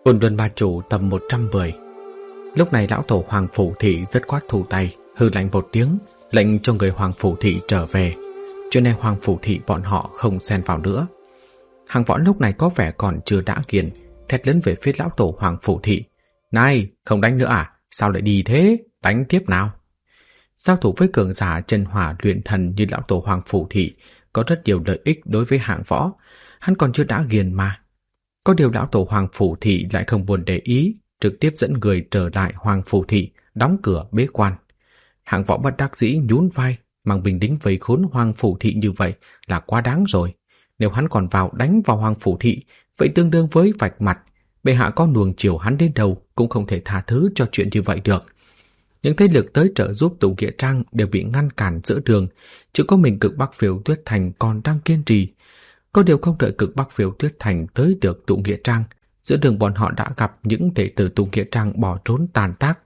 Ôn Luân Ba Chủ tầm 110. Lúc này lão tổ Hoàng Phủ Thị dứt khoát thu tay, hừ lạnh một tiếng, lệnh cho người Hoàng Phủ Thị trở về. Chuyện này Hoàng Phủ Thị bọn họ không xen vào nữa. Hàng Võ lúc này có vẻ còn chưa đã kiền, thét lớn về phía lão tổ Hoàng Phủ Thị. Này, không đánh nữa à? Sao lại đi thế? Đánh tiếp nào. Giao thủ với cường giả chân hỏa luyện thần như lão tổ Hoàng Phủ Thị có rất nhiều lợi ích đối với Hàng Võ. Hắn còn chưa đã kiền mà. Có điều lão tổ Hoàng Phủ Thị lại không buồn để ý, trực tiếp dẫn người trở lại Hoàng Phủ Thị, đóng cửa bế quan. Hàng Võ bất đắc dĩ nhún vai, mang binh lính vây khốn Hoàng Phủ Thị như vậy là quá đáng rồi. Nếu hắn còn vào đánh vào Hoàng Phủ Thị, vậy tương đương với vạch mặt. Bệ hạ có nuông chiều hắn đến đâu cũng không thể tha thứ cho chuyện như vậy được. Những thế lực tới trợ giúp Tụ Nghĩa Trang đều bị ngăn cản giữa đường, chỉ có mình Cực Bắc Phiêu Tuyết Thành còn đang kiên trì. Có điều không đợi Cực Bắc Phiêu Tuyết Thành tới được Tụ Nghĩa Trang, giữa đường bọn họ đã gặp những đệ tử Tụ Nghĩa Trang bỏ trốn tàn tác.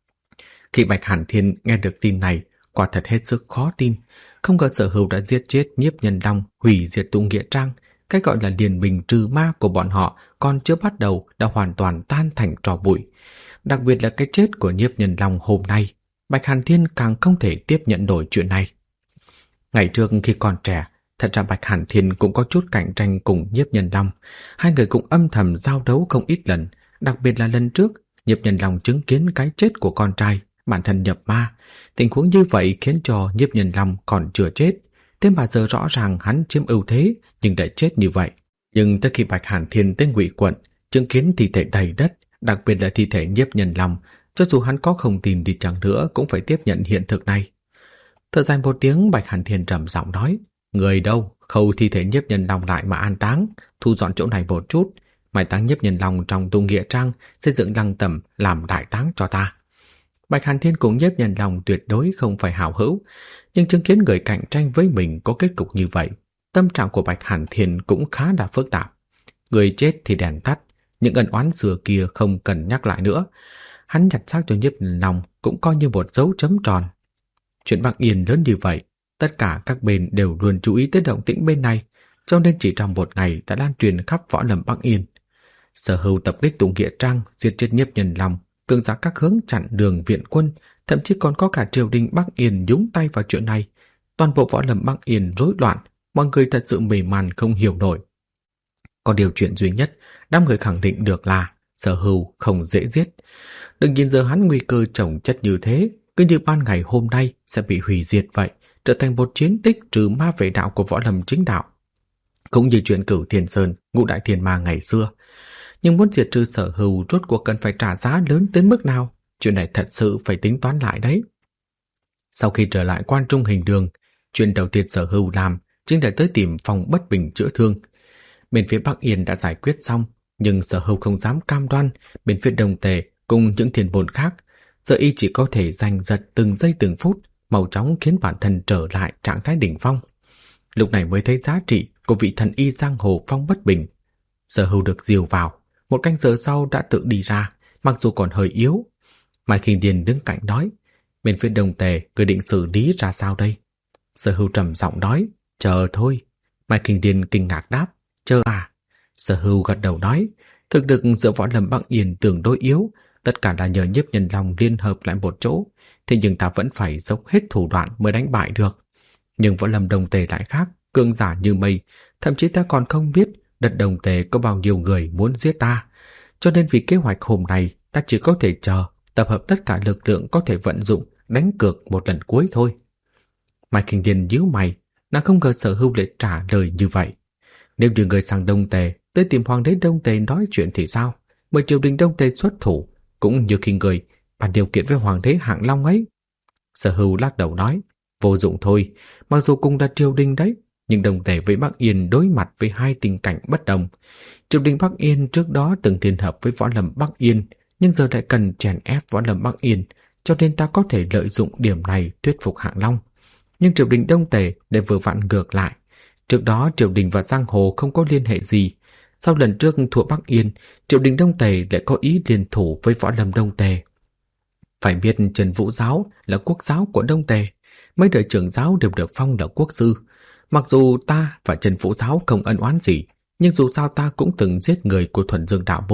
Khi Bạch Hàn Thiên nghe được tin này, quả thật hết sức khó tin. Không ngờ Sở Hưu đã giết chết Nhiếp Nhân Long, hủy diệt Tụ Nghĩa Trang. Cái gọi là liên minh trừ ma của bọn họ còn chưa bắt đầu đã hoàn toàn tan thành tro bụi. Đặc biệt là cái chết của Nhiếp Nhân Long hôm nay, Bạch Hàn Thiên càng không thể tiếp nhận nổi chuyện này. Ngày trước khi còn trẻ, thật ra Bạch Hàn Thiên cũng có chút cạnh tranh cùng Nhiếp Nhân Long. Hai người cũng âm thầm giao đấu không ít lần. Đặc biệt là lần trước, Nhiếp Nhân Long chứng kiến cái chết của con trai, bản thân nhập ma. Tình huống như vậy khiến cho Nhiếp Nhân Long còn chưa chết. Thế mà giờ rõ ràng hắn chiếm ưu thế, nhưng lại chết như vậy. Nhưng tới khi Bạch Hàn Thiên tới Ngụy Quận, chứng kiến thi thể đầy đất, đặc biệt là thi thể Nhiếp Nhân Long, cho dù hắn có không tin đi chăng nữa cũng phải tiếp nhận hiện thực này. Thở dài một tiếng, Bạch Hàn Thiên trầm giọng nói: người đâu, khâu thi thể Nhiếp Nhân Long lại mà an táng, thu dọn chỗ này một chút, mai táng Nhiếp Nhân Long trong Tụ Nghĩa Trang, xây dựng lăng tẩm làm đại táng cho ta. Bạch Hàn Thiên cùng Nhiếp Nhân Long tuyệt đối không phải hảo hữu, nhưng chứng kiến người cạnh tranh với mình có kết cục như vậy, tâm trạng của Bạch Hàn Thiên cũng khá là phức tạp. Người chết thì đèn tắt, những ân oán xưa kia không cần nhắc lại nữa. Hắn nhặt xác cho Nhiếp Nhân Long cũng coi như một dấu chấm tròn. Chuyện Bắc Yên lớn như vậy, tất cả các bên đều luôn chú ý tới động tĩnh bên này, cho nên chỉ trong một ngày đã lan truyền khắp võ lâm Bắc Yên. Sở Hưu tập kích Tụ Nghĩa Trang, diệt chết Nhiếp Nhân Long, cường giả các hướng chặn đường viện quân, thậm chí còn có cả triều đình Bắc Yên nhúng tay vào chuyện này. Toàn bộ võ lâm Bắc Yên rối loạn, mọi người thật sự mê man không hiểu nổi. Có điều chuyện duy nhất đám người khẳng định được là Sở Hưu không dễ giết. Đừng nhìn giờ hắn nguy cơ chồng chất như thế, cứ như ban ngày hôm nay sẽ bị hủy diệt vậy, trở thành một chiến tích trừ ma vệ đạo của võ lâm chính đạo. Cũng như chuyện Cửu Thiên Sơn, Ngũ Đại Thiên Ma ngày xưa. Nhưng muốn diệt trừ Sở Hưu rốt cuộc cần phải trả giá lớn tới mức nào? Chuyện này thật sự phải tính toán lại đấy. Sau khi trở lại Quan Trung Hình Đường, chuyện đầu tiên Sở Hưu làm chính là tới tìm phòng Bất Bình chữa thương. Bên phía Bắc Yên đã giải quyết xong, nhưng Sở Hưu không dám cam đoan bên phía Đông Tề cùng những thiên môn khác, giờ y chỉ có thể giành giật từng giây từng phút, mau chóng khiến bản thân trở lại trạng thái đỉnh phong. Lúc này mới thấy giá trị của vị thần y giang hồ Phong Bất Bình. Sở Hưu được dìu vào, một canh giờ sau đã tự đi ra, mặc dù còn hơi yếu. Mai Khinh Điền đứng cạnh nói: bên phía Đông Tề cứ định xử lý ra sao đây? Sở Hưu trầm giọng nói: chờ thôi. Mai Khinh Điền kinh ngạc đáp: chờ à? Sở Hưu gật đầu nói: thực lực giữa võ lâm Bắc Yên tương đối yếu, tất cả là nhờ Nhiếp Nhân Long liên hợp lại một chỗ, thế nhưng ta vẫn phải dốc hết thủ đoạn mới đánh bại được. Nhưng võ lâm Đông Tề lại khác, cường giả như mây, thậm chí ta còn không biết đất Đông Tề có bao nhiêu người muốn giết ta. Cho nên vì kế hoạch hôm nay, ta chỉ có thể chờ, tập hợp tất cả lực lượng có thể vận dụng, đánh cược một lần cuối thôi. Mai Khinh Điền nhíu mày, nàng không ngờ Sở Hưu lại trả lời như vậy. Nếu như người sang Đông Tề tới tìm hoàng đế Đông Tề nói chuyện thì sao? Mời triều đình Đông Tề xuất thủ, cũng như khi người bàn điều kiện với hoàng đế Hạng Long ấy. Sở Hưu lắc đầu nói: vô dụng thôi, mặc dù cùng là triều đình đấy, nhưng Đông Tề với Bắc Yên đối mặt với hai tình cảnh bất đồng. Triều đình Bắc Yên trước đó từng liên hợp với võ lâm Bắc Yên, nhưng giờ lại cần chèn ép võ lâm Bắc Yên, cho nên ta có thể lợi dụng điểm này thuyết phục Hạng Long. Nhưng triều đình Đông Tề lại vừa vặn ngược lại. Trước đó triều đình và giang hồ không có liên hệ gì. Sau lần trước thua Bắc Yên, triều đình Đông Tề lại có ý liên thủ với võ lâm Đông Tề. Phải biết Trần Vũ Giáo là quốc giáo của Đông Tề, mấy đời trưởng giáo đều được phong là quốc sư. Mặc dù ta và Trần Vũ Giáo không ân oán gì, nhưng dù sao ta cũng từng giết người của Thuần Dương Đạo Môn,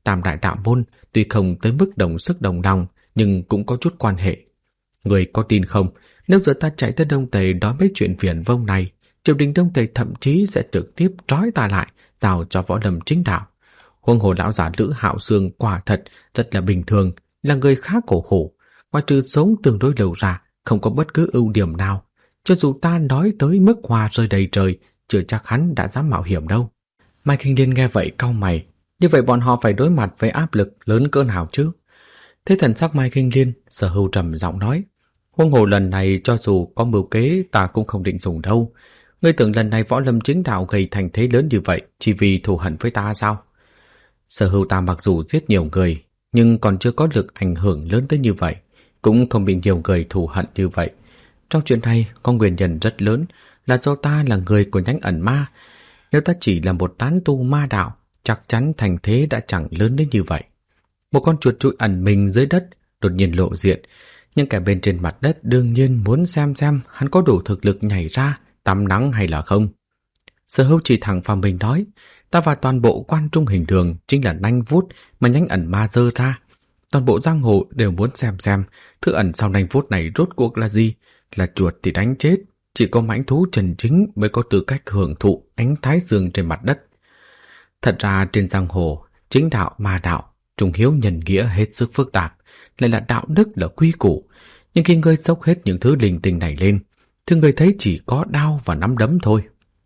Tam đại đạo môn tuy không tới mức đồng sức đồng lòng, nhưng cũng có chút quan hệ. Người có tin không, nếu giờ ta chạy tới Đông Tây nói mấy chuyện viển vông này, triều đình Đông Tây thậm chí sẽ trực tiếp trói ta lại, giao cho Võ Lâm Chính Đạo. Huống hồ lão giả Lữ Hạo Sương quả thật rất là bình thường, là người khá cổ hủ, ngoài trừ sống tương đối lâu ra, không có bất cứ ưu điểm nào. Cho dù ta nói tới mức hoa rơi đầy trời, chưa chắc hắn đã dám mạo hiểm đâu. Mai Kinh Liên nghe vậy cau mày, như vậy bọn họ phải đối mặt với áp lực lớn cỡ nào chứ? Thế thần sắc Mai Kinh Liên, Sở Hưu trầm giọng nói, huống hồ lần này cho dù có mưu kế ta cũng không định dùng đâu. Ngươi tưởng lần này Võ Lâm Chính Đạo gây thành thế lớn như vậy chỉ vì thù hận với ta sao? Sở Hưu ta mặc dù giết nhiều người, nhưng còn chưa có lực ảnh hưởng lớn tới như vậy, cũng không bị nhiều người thù hận như vậy. Trong chuyện này có nguyên nhân rất lớn là do ta là người của nhánh ẩn ma. Nếu ta chỉ là một tán tu ma đạo, chắc chắn thành thế đã chẳng lớn đến như vậy. Một con chuột trụi ẩn mình dưới đất đột nhiên lộ diện, nhưng kẻ bên trên mặt đất đương nhiên muốn xem hắn có đủ thực lực nhảy ra tắm nắng hay là không. Sở Hưu chỉ thẳng vào mình nói, ta và toàn bộ quan trung hình đường chính là nanh vuốt mà nhánh ẩn ma giơ ra. Toàn bộ giang hồ đều muốn xem thứ ẩn sau nanh vuốt này rốt cuộc là gì. Là chuột thì đánh chết, chỉ có mãnh thú chân chính mới có tư cách hưởng thụ ánh thái dương trên mặt đất. Thật ra trên giang hồ, chính đạo, ma đạo, trung hiếu nhân nghĩa hết sức phức tạp, lại là đạo đức, là quy củ. Nhưng khi ngươi dốc hết những thứ linh tinh này lên, thì ngươi thấy chỉ có đao và nắm đấm thôi.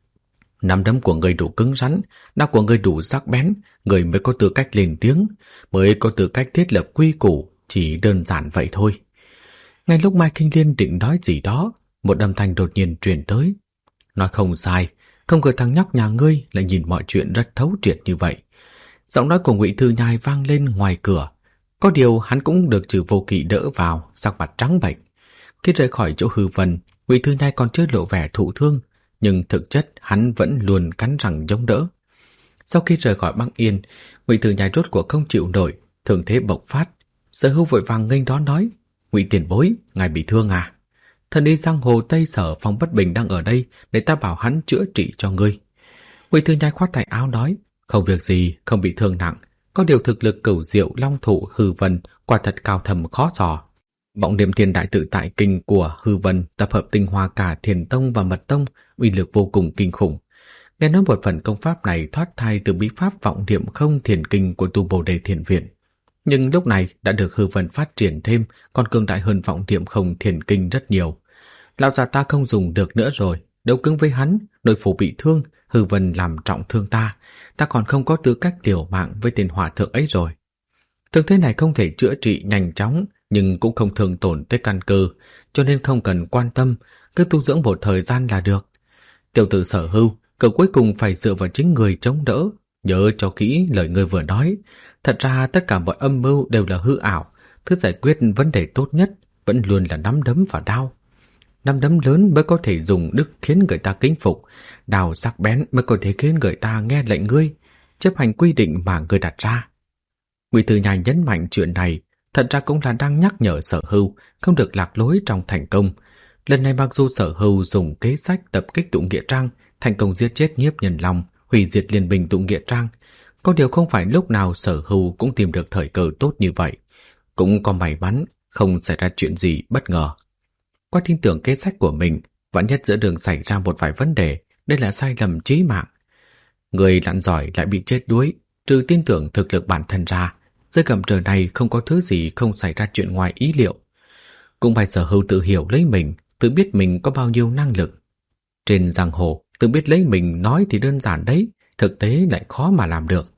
Nắm đấm của ngươi đủ cứng rắn, đao của ngươi đủ sắc bén, ngươi mới có tư cách lên tiếng, mới có tư cách thiết lập quy củ, chỉ đơn giản vậy thôi. Ngay lúc Mai Kinh Liên định nói gì đó, một âm thanh đột nhiên truyền tới. Nói không sai, không ngờ thằng nhóc nhà ngươi lại nhìn mọi chuyện rất thấu triệt như vậy. Giọng nói của Ngụy Thư Nhai vang lên ngoài cửa. Có điều hắn cũng được Trừ Vô Kỵ đỡ vào, sắc mặt trắng bệch. Khi rời khỏi chỗ Hư Vân, Ngụy Thư Nhai còn chưa lộ vẻ thụ thương, nhưng thực chất hắn vẫn luôn cắn răng chống đỡ. Sau khi rời khỏi Băng Yên, Ngụy Thư Nhai rốt cuộc không chịu nổi, thương thế bộc phát. Sở Hưu vội vàng nghênh đón nói, Ngụy tiền bối, ngài bị thương à? Thần y giang hồ Tây Sở Phong Bất Bình đang ở đây, để ta bảo hắn chữa trị cho ngươi. Ngụy Thư Nhai khoát tay áo nói, không việc gì, không bị thương nặng, có điều thực lực Cửu Diệu Long Thụ Hư Vân quả thật cao thầm khó dò. Vọng Niệm Thiên Đại Tự Tại Kinh của Hư Vân tập hợp tinh hoa cả Thiền Tông và Mật Tông, uy lực vô cùng kinh khủng. Nghe nói một phần công pháp này thoát thai từ bí pháp Vọng Niệm Không Thiền Kinh của Tu Bồ Đề Thiền Viện, nhưng lúc này đã được Hư Vân phát triển thêm, còn cường đại hơn Vọng Niệm Không Thiền Kinh rất nhiều. Lão già ta không dùng được nữa rồi, đấu cứng với hắn, nội phủ bị thương, Hư Vân làm trọng thương ta còn không có tư cách liều mạng với tên hòa thượng ấy rồi. Thương thế này không thể chữa trị nhanh chóng, nhưng cũng không thương tổn tới căn cơ, cho nên không cần quan tâm, cứ tu dưỡng một thời gian là được. Tiểu tử Sở Hưu, cậu cuối cùng phải dựa vào chính người chống đỡ, nhớ cho kỹ lời người vừa nói. Thật ra tất cả mọi âm mưu đều là hư ảo, thứ giải quyết vấn đề tốt nhất vẫn luôn là nắm đấm và đao. Nắm đấm lớn mới có thể dùng đức khiến người ta kính phục, đao sắc bén mới có thể khiến người ta nghe lệnh ngươi, chấp hành quy định mà ngươi đặt ra. Ngụy Thư Nhai nhấn mạnh chuyện này, thật ra cũng là đang nhắc nhở Sở Hưu không được lạc lối trong thành công. Lần này mặc dù Sở Hưu dùng kế sách tập kích Tụ Nghĩa Trang, thành công giết chết Nhiếp Nhân Long, hủy diệt liên binh Tụ Nghĩa Trang, có điều không phải lúc nào Sở Hưu cũng tìm được thời cơ tốt như vậy. Cũng có may mắn, không xảy ra chuyện gì bất ngờ. Qua tin tưởng kế sách của mình, vạn nhất giữa đường xảy ra một vài vấn đề, đây là sai lầm chí mạng. Người lặn giỏi lại bị chết đuối, trừ tin tưởng thực lực bản thân ra, dưới gầm trời này không có thứ gì không xảy ra chuyện ngoài ý liệu. Cũng phải Sở Hưu tự hiểu lấy mình, tự biết mình có bao nhiêu năng lực. Trên giang hồ, tự biết lấy mình nói thì đơn giản đấy, thực tế lại khó mà làm được.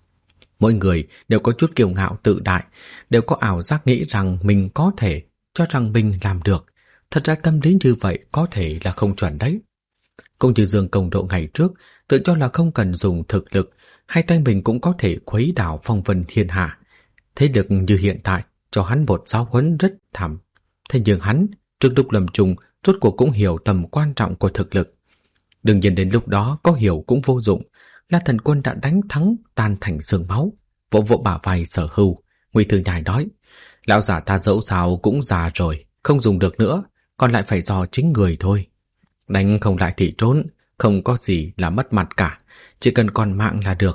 Mỗi người đều có chút kiêu ngạo tự đại, đều có ảo giác nghĩ rằng mình có thể, cho rằng mình làm được. Thật ra tâm lý như vậy có thể là không chuẩn đấy. Cũng như Dương Công Độ ngày trước, tự cho là không cần dùng thực lực, hai tay mình cũng có thể khuấy đảo phong vân thiên hạ. Thế lực như hiện tại, cho hắn một giáo huấn rất thảm. Thế nhưng hắn, trước lúc lâm chung, rốt cuộc cũng hiểu tầm quan trọng của thực lực. Đương nhiên đến lúc đó có hiểu cũng vô dụng. La Thần Quân đã đánh thắng tan thành xương máu. Vỗ vỗ bả vai Sở Hưu, Ngụy Thư Nhai nói, lão già ta dẫu sao cũng già rồi, không dùng được nữa, còn lại phải do chính người thôi. Đánh không lại thì trốn, không có gì là mất mặt cả, chỉ cần còn mạng là được,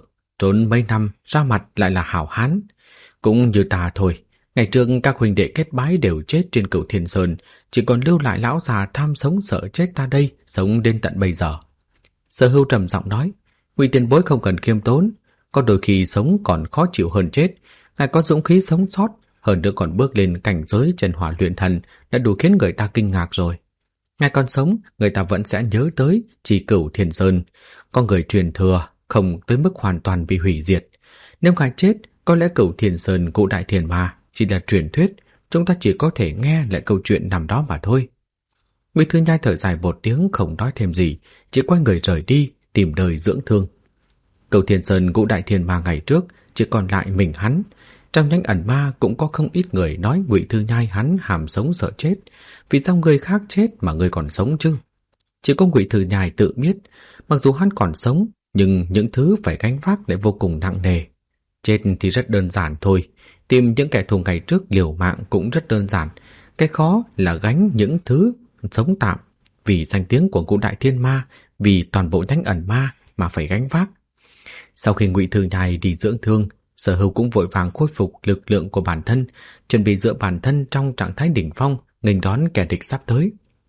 trốn mấy năm ra mặt lại là hảo hán. Cũng như ta thôi, ngày trước các huynh đệ kết bái đều chết trên Cửu Thiên Sơn, chỉ còn lưu lại lão già tham sống sợ chết ta đây, sống đến tận bây giờ. Sở Hưu trầm giọng nói, Ngụy tiền bối không cần khiêm tốn, có đôi khi sống còn khó chịu hơn chết. Ngài có dũng khí sống sót, hơn nữa còn bước lên cảnh giới chân hỏa luyện thần đã đủ khiến người ta kinh ngạc rồi. Ngài còn sống, người ta vẫn sẽ nhớ tới chỉ Cửu Thiên Sơn. Có người truyền thừa, không tới mức hoàn toàn bị hủy diệt. Nếu ngài chết, có lẽ Cửu Thiên Sơn Cụ Đại Thiên Ma chỉ là truyền thuyết, chúng ta chỉ có thể nghe lại câu chuyện nằm đó mà thôi. Ngụy Thư Nhai thở dài một tiếng không nói thêm gì, chỉ quay người rời đi, tìm đời dưỡng thương. Cửu Thiên Sơn Cụ Đại Thiên Ma ngày trước chỉ còn lại mình hắn. Trong nhánh ẩn ma cũng có không ít người nói Ngụy Thư Nhai hắn hàm sống sợ chết, vì sao người khác chết mà người còn sống chứ? Chỉ có Ngụy Thư Nhai tự biết, mặc dù hắn còn sống, nhưng những thứ phải gánh vác lại vô cùng nặng nề. Chết thì rất đơn giản thôi, tìm những kẻ thù ngày trước liều mạng cũng rất đơn giản. Cái khó là gánh những thứ sống tạm, vì danh tiếng của Cụ Đại Thiên Ma, vì toàn bộ nhánh ẩn ma mà phải gánh vác. Sau khi Ngụy Thư Nhai đi dưỡng thương, Sở Hưu cũng vội vàng khôi phục lực lượng của bản thân, chuẩn bị dựa bản thân trong trạng thái đỉnh phong nghênh đón kẻ địch sắp tới.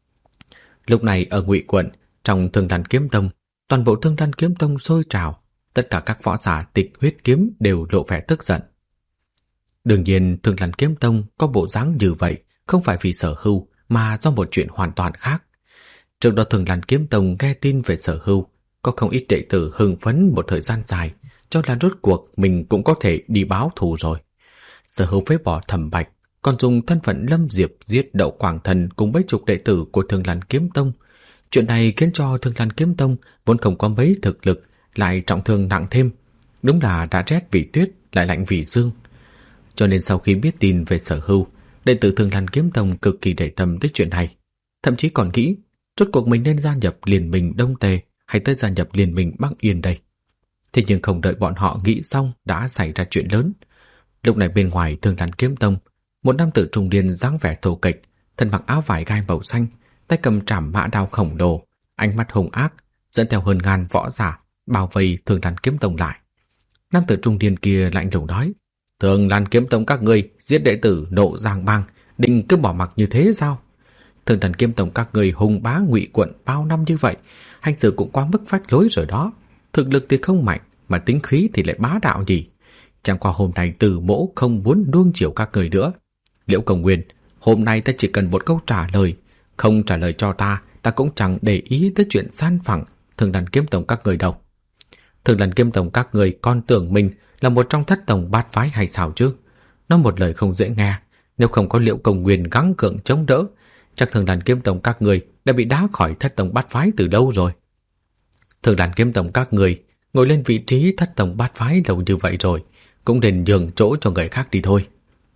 Lúc này ở Ngụy quận, trong Thương Đan Kiếm Tông, toàn bộ Thương Đan Kiếm Tông sôi trào, tất cả các võ giả tịch huyết kiếm đều lộ vẻ tức giận. Đương nhiên Thương Đan Kiếm Tông có bộ dáng như vậy không phải vì Sở Hưu mà do một chuyện hoàn toàn khác. Trước đó Thương Đan Kiếm Tông nghe tin về Sở Hưu, có không ít đệ tử hưng phấn một thời gian dài, cho là rốt cuộc mình cũng có thể đi báo thù rồi. Sở Hưu phế bỏ Thẩm Bạch, còn dùng thân phận Lâm Diệp giết Đậu Quảng Thần cùng mấy chục đệ tử của Thương Lan Kiếm Tông. Chuyện này khiến cho Thương Lan Kiếm Tông vốn không có mấy thực lực lại trọng thương nặng thêm. Đúng là đã rét vì tuyết lại lạnh vì dương. Cho nên sau khi biết tin về Sở Hưu, đệ tử Thương Lan Kiếm Tông cực kỳ để tâm tới chuyện này, thậm chí còn nghĩ rốt cuộc mình nên gia nhập liên minh Đông Tề hay tới gia nhập liên minh Bắc Yên đây. Thế nhưng không đợi bọn họ nghĩ xong đã xảy ra chuyện lớn. Lúc này bên ngoài Thương Lan Kiếm Tông, một nam tử trung niên dáng vẻ thô kệch, thân mặc áo vải gai màu xanh, tay cầm trảm mã đao khổng lồ, ánh mắt hung ác, dẫn theo hơn ngàn võ giả bao vây Thương Lan Kiếm Tông lại. Nam tử trung niên kia lạnh lùng nói: Thương Lan Kiếm Tông các ngươi giết đệ tử Nộ Giang Bang, định cứ bỏ mặc như thế sao? Thương Lan Kiếm Tông các ngươi hùng bá Ngụy quận bao năm như vậy, hành xử cũng quá mức phách lối rồi đó. Thực lực thì không mạnh, mà tính khí thì lại bá đạo gì. Chẳng qua hôm nay Từ Mỗ không muốn nuông chiều các người nữa. Liễu Công Nguyên, hôm nay ta chỉ cần một câu trả lời. Không trả lời cho ta, ta cũng chẳng để ý tới chuyện san phẳng Thương Lan Kiếm Tông các người đâu. Thương Lan Kiếm Tông các người còn tưởng mình là một trong thất tông bát phái hay sao chứ? Nói một lời không dễ nghe, nếu không có Liễu Công Nguyên gắng gượng chống đỡ, chắc Thương Lan Kiếm Tông các người đã bị đá khỏi thất tông bát phái từ lâu rồi. Thương Lan Kiếm Tông các người ngồi lên vị trí thất tông bát phái lâu như vậy rồi, cũng nên nhường chỗ cho người khác đi thôi.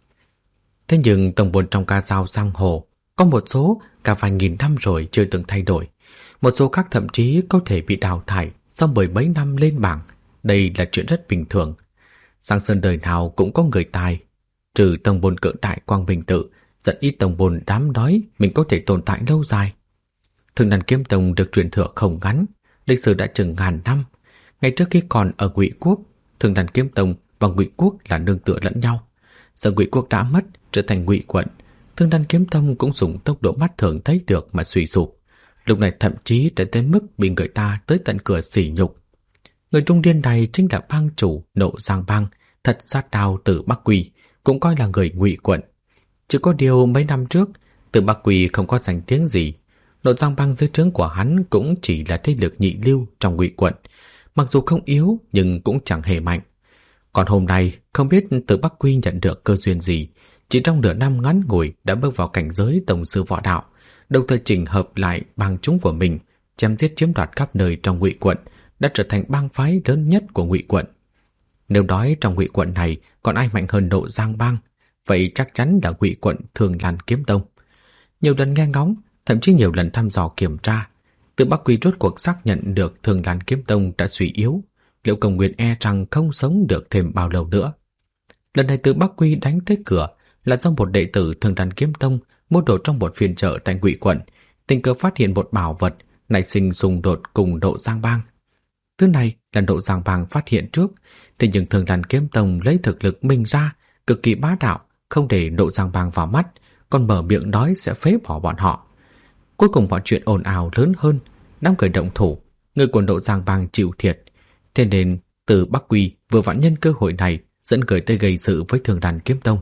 Thế nhưng tông môn trong ca dao giang hồ có một số cả vài nghìn năm rồi chưa từng thay đổi, một số khác thậm chí có thể bị đào thải sau mười mấy năm lên bảng. Đây là chuyện rất bình thường. Giang Sơn đời nào cũng có người tài, trừ tông môn cỡ đại Quang Bình Tự, rất ít tông môn dám nói mình có thể tồn tại lâu dài. Thương Lan Kiếm Tông được truyền thừa không ngắn, lịch sử đã chừng ngàn năm. Ngày trước khi còn ở Ngụy Quốc, Thương Lan Kiếm Tông và Ngụy Quốc là nương tựa lẫn nhau. Giờ Ngụy Quốc đã mất, trở thành Ngụy quận, Thương Lan Kiếm Tông cũng dùng tốc độ mắt thường thấy được mà suy sụp. Lúc này thậm chí đã tới mức bị người ta tới tận cửa sỉ nhục. Người trung niên này chính là bang chủ Nộ Giang Bang, Thật Sát Đao từ Bắc Quỳ, cũng coi là người Ngụy quận. Chỉ có điều mấy năm trước, từ Bắc Quỳ không có danh tiếng gì. Nộ Giang Bang dưới trướng của hắn cũng chỉ là thế lực nhị lưu trong Ngụy quận, mặc dù không yếu nhưng cũng chẳng hề mạnh. Còn hôm nay không biết từ Bắc Quy nhận được cơ duyên gì, chỉ trong nửa năm ngắn ngủi đã bước vào cảnh giới tổng sư võ đạo, đồng thời chỉnh hợp lại bang chúng của mình, chém giết chiếm đoạt khắp nơi trong Ngụy quận, đã trở thành bang phái lớn nhất của Ngụy quận. Nếu nói trong Ngụy quận này còn ai mạnh hơn Nộ Giang Bang, vậy chắc chắn là Ngụy quận Thương Lan Kiếm Tông. Nhiều lần nghe ngóng, thậm chí nhiều lần thăm dò kiểm tra, từ Bắc Quy rốt cuộc xác nhận được Thương Lan Kiếm Tông đã suy yếu. Liễu Công Nguyên e rằng không sống được thêm bao lâu nữa. Lần này từ Bắc Quy đánh tới cửa là do một đệ tử Thương Lan Kiếm Tông mua đồ trong một phiên chợ tại Ngụy quận, tình cờ phát hiện một bảo vật, nảy sinh xung đột cùng Nộ Giang Bang. Thứ này là Độ Giang Bang phát hiện trước, thế nhưng Thương Lan Kiếm Tông lấy thực lực mình ra, cực kỳ bá đạo, không để Độ Giang Bang vào mắt, còn mở miệng nói sẽ phế bỏ bọn họ. Cuối cùng mọi chuyện ồn ào lớn hơn, đám người động thủ, người của Độ Giang Bang chịu thiệt. Thế nên Từ Bắc Quy vừa vặn nhân cơ hội này dẫn người tới gây sự với Thương Lan Kiếm Tông.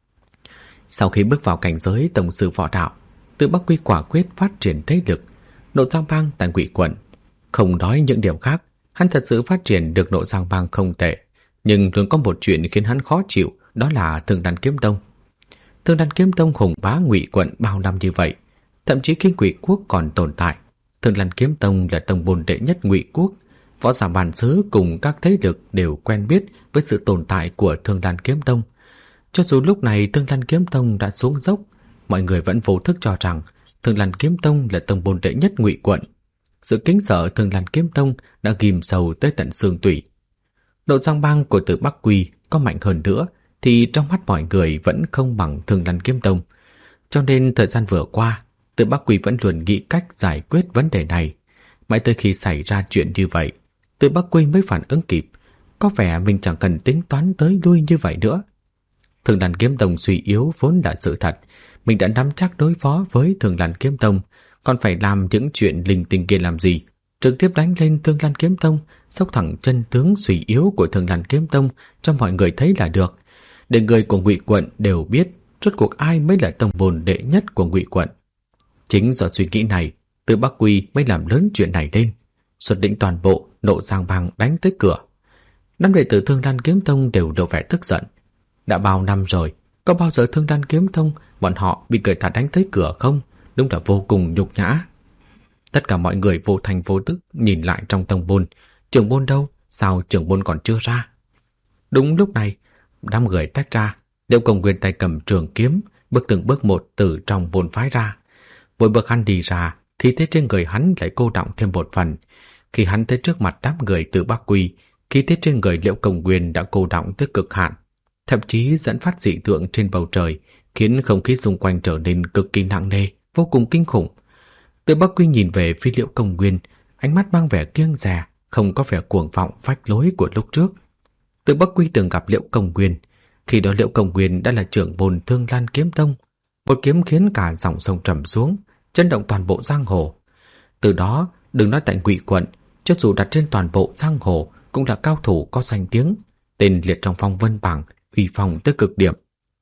Sau khi bước vào cảnh giới tổng sư võ đạo, Từ Bắc Quy quả quyết phát triển thế lực. Độ Giang Bang tại Ngụy quận, không nói những điểm khác, hắn thật sự phát triển được Độ Giang Bang không tệ, nhưng luôn có một chuyện khiến hắn khó chịu, đó là Thương Lan Kiếm Tông. Thương Lan Kiếm Tông hùng bá Ngụy quận bao năm như vậy, thậm chí khi Ngụy quốc còn tồn tại, Thương Lan Kiếm Tông là tông môn đệ nhất Ngụy quốc. Võ giả bản xứ cùng các thế lực đều quen biết với sự tồn tại của Thương Lan Kiếm Tông. Cho dù lúc này Thương Lan Kiếm Tông đã xuống dốc, mọi người vẫn vô thức cho rằng Thương Lan Kiếm Tông là tông môn đệ nhất Ngụy quận. Sự kính sợ Thương Lan Kiếm Tông đã ghim sâu tới tận xương tủy. Độ Giang Bang của Từ Bắc Quy có mạnh hơn nữa thì trong mắt mọi người vẫn không bằng Thương Lan Kiếm Tông. Cho nên thời gian vừa qua, Từ Bắc Quy vẫn luôn nghĩ cách giải quyết vấn đề này. Mãi tới khi xảy ra chuyện như vậy, Từ Bắc Quy mới phản ứng kịp, có vẻ mình chẳng cần tính toán tới lui như vậy nữa. Thương Lan Kiếm Tông suy yếu vốn là sự thật, mình đã nắm chắc đối phó với Thương Lan Kiếm Tông, còn phải làm những chuyện linh tinh kia làm gì? Trực tiếp đánh lên Thương Lan Kiếm Tông, xốc thẳng chân tướng suy yếu của Thương Lan Kiếm Tông cho mọi người thấy là được, để người của Ngụy quận đều biết rốt cuộc ai mới là tông môn đệ nhất của Ngụy quận. Chính do suy nghĩ này, Từ Bắc Quy mới làm lớn chuyện này lên, xuất lĩnh toàn bộ Độ Giang Bang đánh tới cửa. Năm đệ tử Thương Lan Kiếm Tông đều lộ vẻ tức giận. Đã bao năm rồi, có bao giờ Thương Lan Kiếm Tông bọn họ bị người ta đánh tới cửa không? Đúng là vô cùng nhục nhã. Tất cả mọi người vô thành vô tức nhìn lại trong tông môn. Trưởng môn đâu? Sao trưởng môn còn chưa ra? Đúng lúc này, đám người tách ra. Liễu Công Nguyên tay cầm trường kiếm, bước từng bước một từ trong môn phái ra. Mỗi bước hắn đi ra, khí thế trên người hắn lại cô đọng thêm một phần. Khi hắn tới trước mặt đám người Từ Bắc Quy, khí thế trên người Liễu Công Nguyên đã cô đọng tới cực hạn, thậm chí dẫn phát dị tượng trên bầu trời, khiến không khí xung quanh trở nên cực kỳ nặng nề, vô cùng kinh khủng. Từ Bắc Quy nhìn về phía Liễu Công Nguyên, ánh mắt mang vẻ kiêng dè, không có vẻ cuồng vọng phách lối của lúc trước. Từ Bắc Quy từng gặp Liễu Công Nguyên, khi đó Liễu Công Nguyên đã là trưởng môn Thương Lan Kiếm Tông, một kiếm khiến cả dòng sông trầm xuống, chấn động toàn bộ giang hồ. Từ đó, đừng nói tại Ngụy quận, cho dù đặt trên toàn bộ giang hồ cũng là cao thủ có danh tiếng, tên liệt trong phong vân bảng, uy phong tới cực điểm.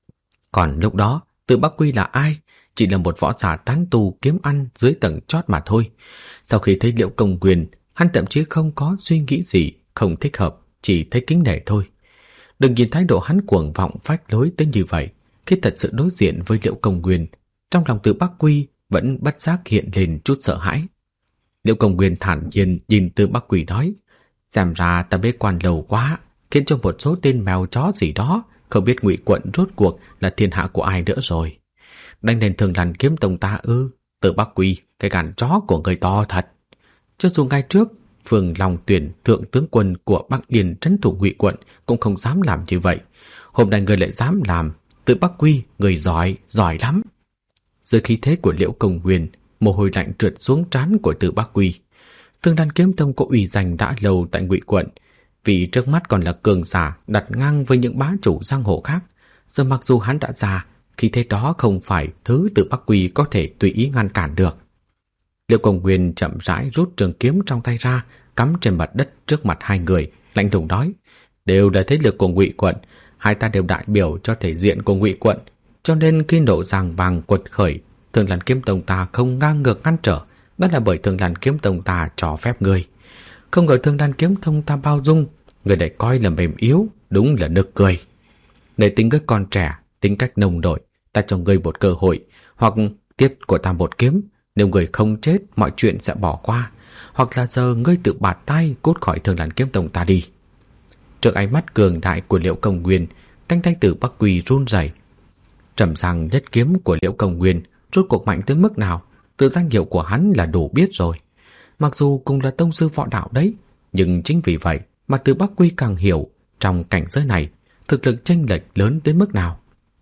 Còn lúc đó, Từ Bắc Quy là ai? Chỉ là một võ giả tán tu kiếm ăn dưới tầng chót mà thôi. Sau khi thấy Liễu Công Nguyên, hắn thậm chí không có suy nghĩ gì không thích hợp, chỉ thấy kính nể thôi. Đừng nhìn thái độ hắn cuồng vọng phách lối tới như vậy, khi thật sự đối diện với Liễu Công Nguyên, trong lòng Từ Bắc Quy vẫn bất giác hiện lên chút sợ hãi. Liễu Công Nguyên thản nhiên nhìn Từ Bắc Quy nói: "Xem ra ta bế quan lâu quá, khiến cho một số tên mèo chó gì đó không biết Ngụy quận rốt cuộc là thiên hạ của ai nữa rồi. Đánh lên Thương Lan Kiếm Tông ta ư? Từ Bắc Quy, cái gan chó của người to thật." Cho dù ngày trước Phường Long Tuyển thượng tướng quân của Bắc Yên trấn thủ Ngụy quận cũng không dám làm như vậy, hôm nay người lại dám làm. Từ Bắc Quy, người giỏi, giỏi lắm. Dưới khí thế của Liễu Công Nguyên, mồ hôi lạnh trượt xuống trán của Từ Bắc Quy. Thương Lan Kiếm Tông có uy danh đã lâu tại Ngụy quận, vì trước mắt còn là cường giả đặt ngang với những bá chủ giang hồ khác. Giờ mặc dù hắn đã già, khí thế đó không phải thứ Từ Bắc Quy có thể tùy ý ngăn cản được. Liễu Công Nguyên chậm rãi rút trường kiếm trong tay ra, cắm trên mặt đất trước mặt hai người, lạnh lùng nói: "Đều là thế lực của Ngụy quận, hai ta đều đại biểu cho thể diện của Ngụy quận, cho nên khi Độ Giang Bang quật khởi, Thương Lan Kiếm Tông ta không ngang ngược ngăn trở, đó là bởi Thương Lan Kiếm Tông ta cho phép người. Không ngờ Thương Lan Kiếm Tông ta bao dung, người lại coi là mềm yếu, đúng là nực cười. Để tính ngươi còn trẻ, tính cách nông nổi, ta cho ngươi một cơ hội, hoặc tiếp của ta một kiếm, nếu người không chết mọi chuyện sẽ bỏ qua, hoặc là giờ ngươi tự bạt tay cút khỏi Thương Lan Kiếm Tông ta đi." Trước ánh mắt cường đại của Liễu Công Nguyên, cánh tay Từ Bắc Quy run rẩy. Trầm giang nhất kiếm của Liễu Công Nguyên rốt cuộc mạnh tới mức nào, từ danh hiệu của hắn là đủ biết rồi. Mặc dù cùng là tông sư võ đạo đấy, nhưng chính vì vậy mà Từ Bắc Quy càng hiểu trong cảnh giới này thực lực chênh lệch lớn đến mức nào.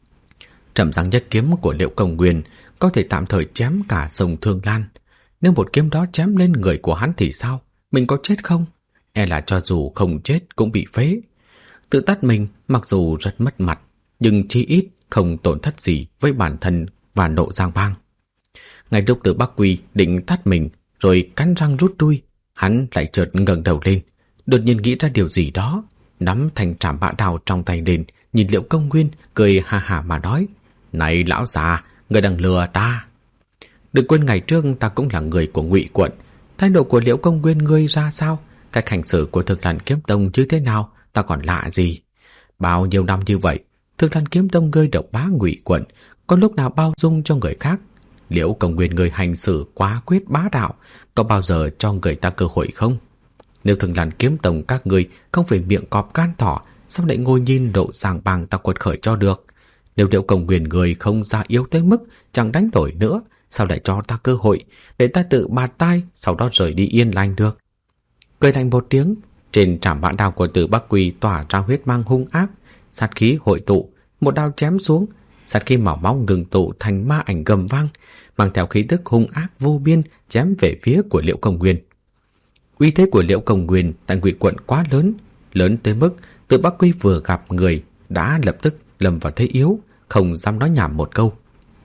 Trầm giang nhất kiếm của Liễu Công Nguyên có thể tạm thời chém cả sông Thương Lan. Nếu một kiếm đó chém lên người của hắn thì sao? Mình có chết không? e là cho dù không chết cũng bị phế. Tự tát mình mặc dù rất mất mặt, nhưng chí ít không tổn thất gì với bản thân và Nộ Giang Bang. Ngay lúc Từ Bắc Quy định tát mình rồi cắn răng rút lui, hắn lại chợt ngẩng đầu lên, đột nhiên nghĩ ra điều gì đó, nắm thành trảm bạ đao trong tay lên, nhìn Liễu Công Nguyên cười ha hả mà nói: "Này lão già, người đang lừa ta. Đừng quên ngày trước ta cũng là người của Ngụy quận. Thái độ của Liễu Công Nguyên ngươi ra sao? Cách hành xử của Thực Lan Kiếm Tông như thế nào? Ta còn lạ gì? Bao nhiêu năm như vậy, Thực Lan Kiếm Tông ngươi độc bá Ngụy quận, có lúc nào bao dung cho người khác? Liễu Công Nguyên ngươi hành xử quá quyết bá đạo, có bao giờ cho người ta cơ hội không? Nếu Thực Lan Kiếm Tông các ngươi không phải miệng cọp gan thỏ, sao lại ngồi nhìn Nộ Giang Bang ta quật khởi cho được? Nếu Liễu Công Nguyên người không ra yếu tới mức chẳng đánh đổi nữa, sao lại cho ta cơ hội để ta tự bạt tai, sau đó rời đi yên lành được?" Cười thành một tiếng, trên trảm bạ đao của Từ Bắc Quy tỏa ra huyết mang hung ác, sát khí hội tụ, một đao chém xuống, sát khí màu máu ngừng tụ thành ma ảnh gầm vang, mang theo khí tức hung ác vô biên chém về phía của Liễu Công Nguyên. Uy thế của Liễu Công Nguyên tại Ngụy quận quá lớn, lớn tới mức Từ Bắc Quy vừa gặp người đã lập tức lâm vào thế yếu, không dám nói nhảm một câu.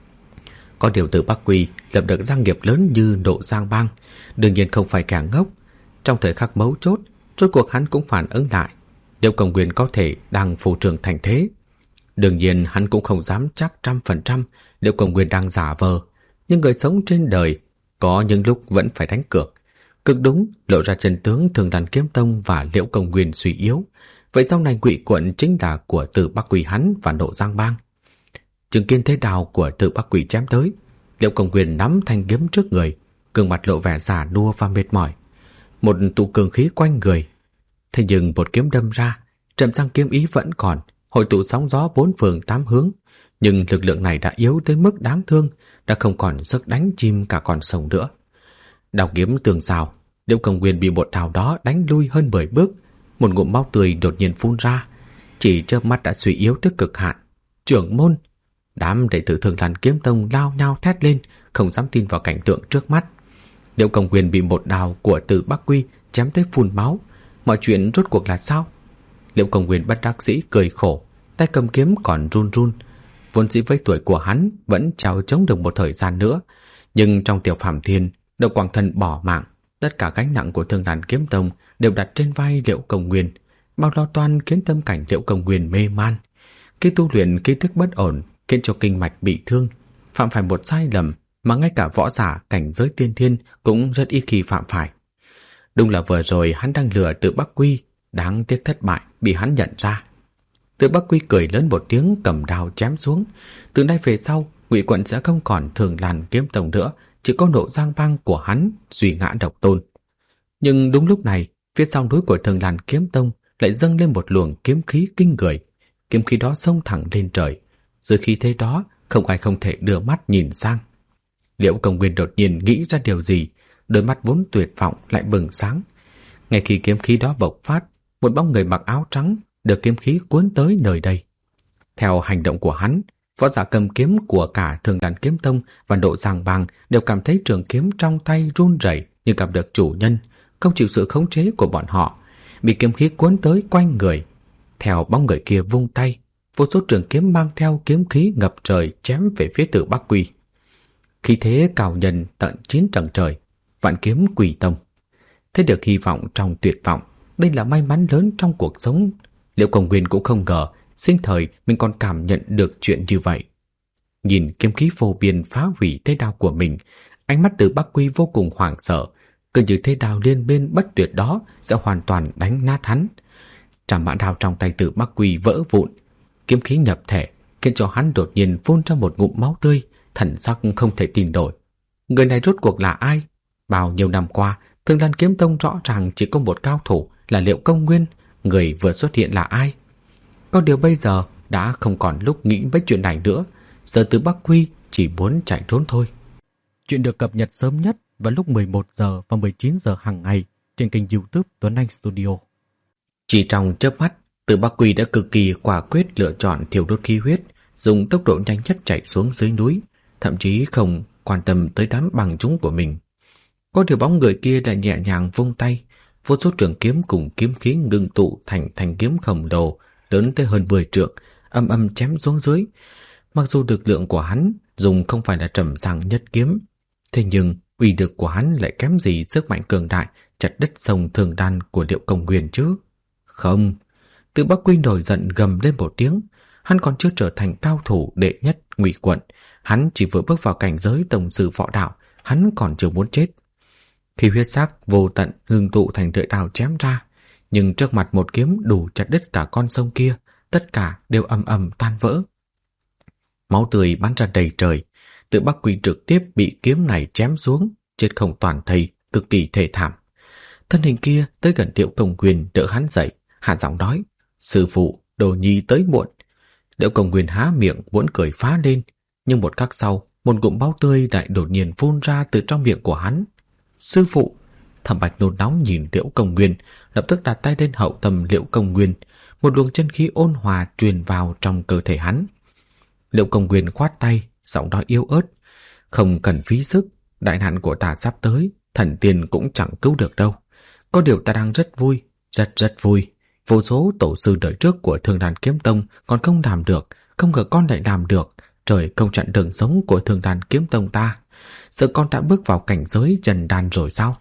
Có điều Từ Bắc Quy lập được gia nghiệp lớn như Nộ Giang Bang, đương nhiên không phải kẻ ngốc. Trong thời khắc mấu chốt, rốt cuộc hắn cũng phản ứng lại. Liễu Công Nguyên có thể đang phù trường thành thế. Đương nhiên hắn cũng không dám chắc 100% Liễu Công Nguyên đang giả vờ, nhưng người sống trên đời có những lúc vẫn phải đánh cược. Cực đúng lộ ra chân tướng Thường Đàn Kiếm Tông và Liễu Công Nguyên suy yếu. Vậy sau này Ngụy quận chính là của Từ Bắc Quy hắn và Nộ Giang Bang. Chứng kiến thế đao của Từ Bắc Quy chém tới, Liễu Công Nguyên nắm thanh kiếm trước người, gương mặt lộ vẻ già nua và mệt mỏi, một tụ cường khí quanh người. Thế nhưng một kiếm đâm ra, trầm sang kiếm ý vẫn còn, hội tụ sóng gió bốn phương tám hướng, nhưng lực lượng này đã yếu tới mức đáng thương, đã không còn sức đánh chim cả con sông nữa. Đao kiếm tường xào, Liễu Công Nguyên bị một đao đó đánh lui hơn 10 bước, một ngụm máu tươi đột nhiên phun ra, chỉ chớp mắt đã suy yếu tới cực hạn. "Trưởng môn!" Đám đệ tử Thường Lan Kiếm Tông lao nhau thét lên, không dám tin vào cảnh tượng trước mắt. Liễu Công Nguyên bị một đao của Từ Bắc Quy chém tới phun máu, mọi chuyện rốt cuộc là sao? Liễu Công Nguyên bất đắc dĩ cười khổ, tay cầm kiếm còn run run. Vốn dĩ với tuổi của hắn vẫn trèo chống được một thời gian nữa, nhưng trong Tiểu Phàm Thiên, Độc Quang Thần bỏ mạng, tất cả gánh nặng của Thường Lan Kiếm Tông đều đặt trên vai Liễu Công Nguyên, bao lo toan khiến tâm cảnh Liễu Công Nguyên mê man. Khi tu luyện khí thức bất ổn khiến cho kinh mạch bị thương, phạm phải một sai lầm mà ngay cả võ giả cảnh giới tiên thiên cũng rất ít khi phạm phải. Đúng là vừa rồi hắn đang lừa Từ Bắc Quy, đáng tiếc thất bại, bị hắn nhận ra. Từ Bắc Quy cười lớn một tiếng, cầm đao chém xuống. Từ nay về sau, Ngụy quận sẽ không còn Thường Lan Kiếm Tông nữa, chỉ có Nộ Giang Bang của hắn duy ngã độc tôn. Nhưng đúng lúc này, phía sau núi của Thường Lan Kiếm Tông lại dâng lên một luồng kiếm khí kinh người. Kiếm khí đó xông thẳng lên trời, dưới khí thế đó không ai không thể đưa mắt nhìn sang. Liễu Công Nguyên đột nhiên nghĩ ra điều gì, đôi mắt vốn tuyệt vọng lại bừng sáng. Ngay khi kiếm khí đó bộc phát, một bóng người mặc áo trắng được kiếm khí cuốn tới nơi đây. Theo hành động của hắn, võ giả cầm kiếm của cả Thường Đàn Kiếm Tông và Nộ Giang Bang đều cảm thấy trường kiếm trong tay run rẩy như gặp được chủ nhân, không chịu sự khống chế của bọn họ, bị kiếm khí cuốn tới quanh người. Theo bóng người kia vung tay, vô số trường kiếm mang theo kiếm khí ngập trời chém về phía Từ Bắc Quy. Khí thế cao nhân tận 9 tầng trời, vạn kiếm Quỷ Tông. Thấy được hy vọng trong tuyệt vọng, đây là may mắn lớn trong cuộc sống. Liễu Công Nguyên cũng không ngờ sinh thời mình còn cảm nhận được chuyện như vậy. Nhìn kiếm khí vô biên phá hủy thế đao của mình, ánh mắt Từ Bắc Quy vô cùng hoảng sợ, cứ như thế đao liên bên bất tuyệt đó sẽ hoàn toàn đánh nát hắn. Trảm mã đao trong tay Từ Bắc Quy vỡ vụn, kiếm khí nhập thể khiến cho hắn đột nhiên phun ra một ngụm máu tươi, thần sắc không thể tin nổi. Người này rốt cuộc là ai? Bao nhiêu năm qua, Thường Lan Kiếm Tông rõ ràng chỉ có một cao thủ là Liễu Công Nguyên, người vừa xuất hiện là ai? Có điều bây giờ đã không còn lúc nghĩ mấy chuyện này nữa, giờ Từ Bắc Quy chỉ muốn chạy trốn thôi. Chuyện được cập nhật sớm nhất vào lúc 11 giờ và 19 giờ hàng ngày trên kênh YouTube Tuấn Anh Studio. Chỉ trong chớp mắt, Từ Bắc Quy đã cực kỳ quả quyết lựa chọn thiêu đốt khí huyết, dùng tốc độ nhanh nhất chạy xuống dưới núi, thậm chí không quan tâm tới đám bằng chúng của mình. Có điều bóng người kia đã nhẹ nhàng vung tay, vô số trường kiếm cùng kiếm khí ngưng tụ thành thanh kiếm khổng lồ lớn tới hơn 10 trượng, âm âm chém xuống dưới. Mặc dù lực lượng của hắn dùng không phải là trầm giang nhất kiếm, thế nhưng uy lực của hắn lại kém gì sức mạnh cường đại chặt đứt sông thường đan của Liệu Công Nguyên chứ? Không! Từ Bắc Quy nổi giận gầm lên một tiếng. Hắn còn chưa trở thành cao thủ đệ nhất Ngụy quận, hắn chỉ vừa bước vào cảnh giới tổng sư võ đạo, hắn còn chưa muốn chết. Khi huyết sắc vô tận ngưng tụ thành lợi đao chém ra, nhưng trước mặt một kiếm đủ chặt đứt cả con sông kia, tất cả đều ầm ầm tan vỡ. Máu tươi bắn ra đầy trời, Từ Bắc Quy trực tiếp bị kiếm này chém xuống, chết không toàn thây, cực kỳ thê thảm. Thân hình kia tới gần Liệu Công Nguyên đỡ hắn dậy, hạ giọng nói: "Sư phụ, đồ nhi tới muộn." Liệu Công Nguyên há miệng muốn cười phá lên, nhưng một khắc sau, một ngụm máu tươi lại đột nhiên phun ra từ trong miệng của hắn. "Sư phụ!" Thẩm Bạch nôn nóng nhìn Liễu Công Nguyên, lập tức đặt tay lên hậu tâm Liễu Công Nguyên, một luồng chân khí ôn hòa truyền vào trong cơ thể hắn. Liễu Công Nguyên khoát tay, giọng nói yếu ớt: "Không cần phí sức, đại nạn của ta sắp tới, thần tiên cũng chẳng cứu được đâu. Có điều ta đang rất vui, rất vui. Vô số tổ sư đời trước của Thương Đàn Kiếm Tông còn không làm được, không ngờ con lại làm được. Trời không chặn đường sống của Thương Đàn Kiếm Tông ta. Giờ con đã bước vào cảnh giới trần đan rồi sao?"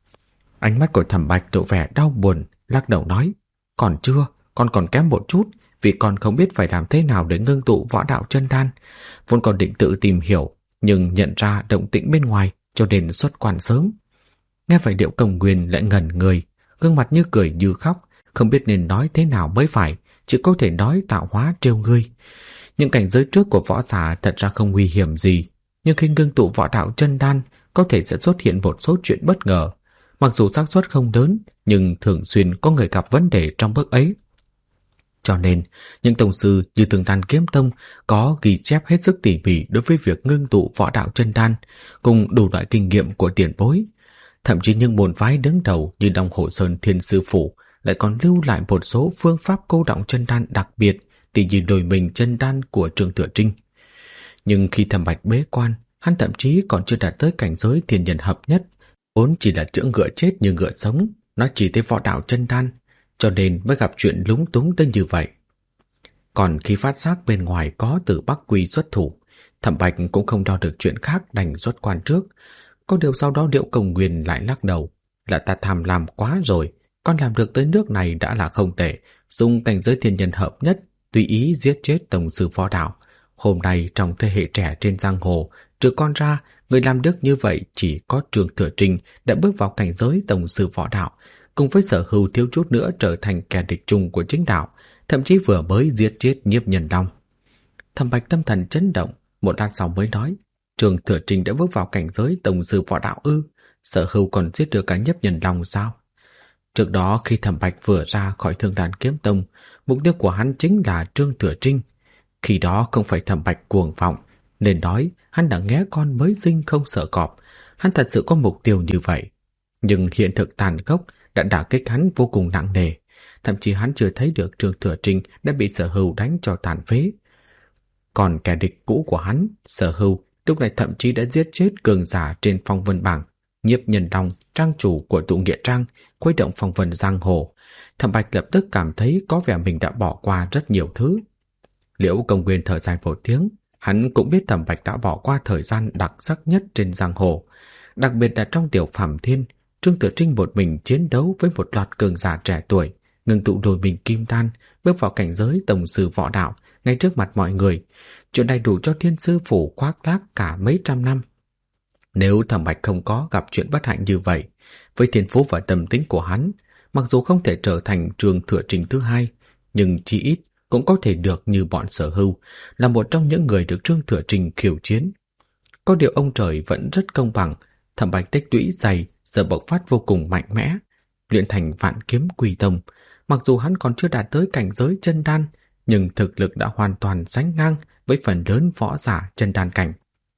Ánh mắt của Thẩm Bạch lộ vẻ đau buồn, lắc đầu nói: "Còn chưa, con còn kém một chút, vì con không biết phải làm thế nào để ngưng tụ võ đạo chân đan. Vốn còn định tự tìm hiểu, nhưng nhận ra động tĩnh bên ngoài, cho nên xuất quan sớm." Nghe vậy Liễu Công Nguyên lại ngẩn người, gương mặt như cười như khóc, không biết nên nói thế nào mới phải, chỉ có thể nói tạo hóa trêu ngươi. Những cảnh giới trước của võ giả thật ra không nguy hiểm gì, nhưng khi ngưng tụ võ đạo chân đan, có thể sẽ xuất hiện một số chuyện bất ngờ. Mặc dù xác suất không lớn, nhưng thường xuyên có người gặp vấn đề trong bước ấy. Cho nên, những tông sư như Thương Đan Kiếm Tông có ghi chép hết sức tỉ mỉ đối với việc ngưng tụ võ đạo chân đan, cùng đủ loại kinh nghiệm của tiền bối. Thậm chí những môn phái đứng đầu như Đông Hồ Sơn Thiên Sư Phủ lại còn lưu lại một số phương pháp cô đọng chân đan đặc biệt, tỉ như đổi mình chân đan của Trương Thừa Trinh. Nhưng khi Thẩm Bạch bế quan, hắn thậm chí còn chưa đạt tới cảnh giới thiên nhân hợp nhất, vốn chỉ là chữa ngựa chết như ngựa sống, nó chỉ tới võ đạo chân đan, cho nên mới gặp chuyện lúng túng tới như vậy. Còn khi phát giác bên ngoài có Từ Bắc Quy xuất thủ, Thẩm Bạch cũng không lo được chuyện khác, đành xuất quan trước. Có điều sau đó Liễu Công Nguyên lại lắc đầu: "Là ta tham lam quá rồi, con làm được tới nước này đã là không tệ, dùng cảnh giới thiên nhân hợp nhất, tùy ý giết chết tổng sư võ đạo. Hôm nay trong thế hệ trẻ trên giang hồ, trừ con ra, người làm được như vậy chỉ có Trương Thừa Trinh đã bước vào cảnh giới tổng sư võ đạo, cùng với Sở Hưu thiếu chút nữa trở thành kẻ địch chung của chính đạo, thậm chí vừa mới giết chết Nhiếp Nhân Long." Thẩm Bạch tâm thần chấn động, một lát sau mới nói: "Trương Thừa Trinh đã bước vào cảnh giới tổng sư võ đạo ư? Sở Hưu còn giết được cả Nhiếp Nhân Long sao?" Trước đó khi Thẩm Bạch vừa ra khỏi Thương Đàn Kiếm Tông, mục tiêu của hắn chính là Trương Thừa Trinh. Khi đó không phải Thẩm Bạch cuồng vọng, nên nói hắn đã nghé con mới sinh không sợ cọp, hắn thật sự có mục tiêu như vậy. Nhưng hiện thực tàn khốc đã đả kích hắn vô cùng nặng nề, thậm chí hắn chưa thấy được Trương Thừa Trinh đã bị Sở Hưu đánh cho tàn phế. Còn kẻ địch cũ của hắn, Sở Hưu, lúc này thậm chí đã giết chết cường giả trên phong vân bảng, Nhiếp Nhân Long, trang chủ của tụ nghĩa trang, khuấy động phong vân giang hồ. Thẩm Bạch lập tức cảm thấy có vẻ mình đã bỏ qua rất nhiều thứ. Liễu Công Nguyên thở dài một tiếng, hắn cũng biết Thẩm Bạch đã bỏ qua thời gian đặc sắc nhất trên giang hồ, đặc biệt là trong Tiểu Phàm Thiên. Trương Thừa Trinh một mình chiến đấu với một loạt cường giả trẻ tuổi, ngưng tụ đôi mình kim đan, bước vào cảnh giới tổng sư võ đạo ngay trước mặt mọi người. Chuyện này đủ cho Thiên Sư Phủ khoác lác cả mấy trăm năm. Nếu Thẩm Bạch không có gặp chuyện bất hạnh như vậy, với thiên phú và tâm tính của hắn, mặc dù không thể trở thành Trương Thừa Trinh thứ hai, nhưng chí ít cũng có thể được như bọn Sở Hưu, là một trong những người được Trương Thừa Trinh khiêu chiến. Có điều ông trời vẫn rất công bằng, Thẩm Bạch tích lũy dày, giờ bộc phát vô cùng mạnh mẽ, luyện thành Vạn Kiếm Quy Tông. Mặc dù hắn còn chưa đạt tới cảnh giới chân đan, nhưng thực lực đã hoàn toàn sánh ngang với phần lớn võ giả chân đan cảnh.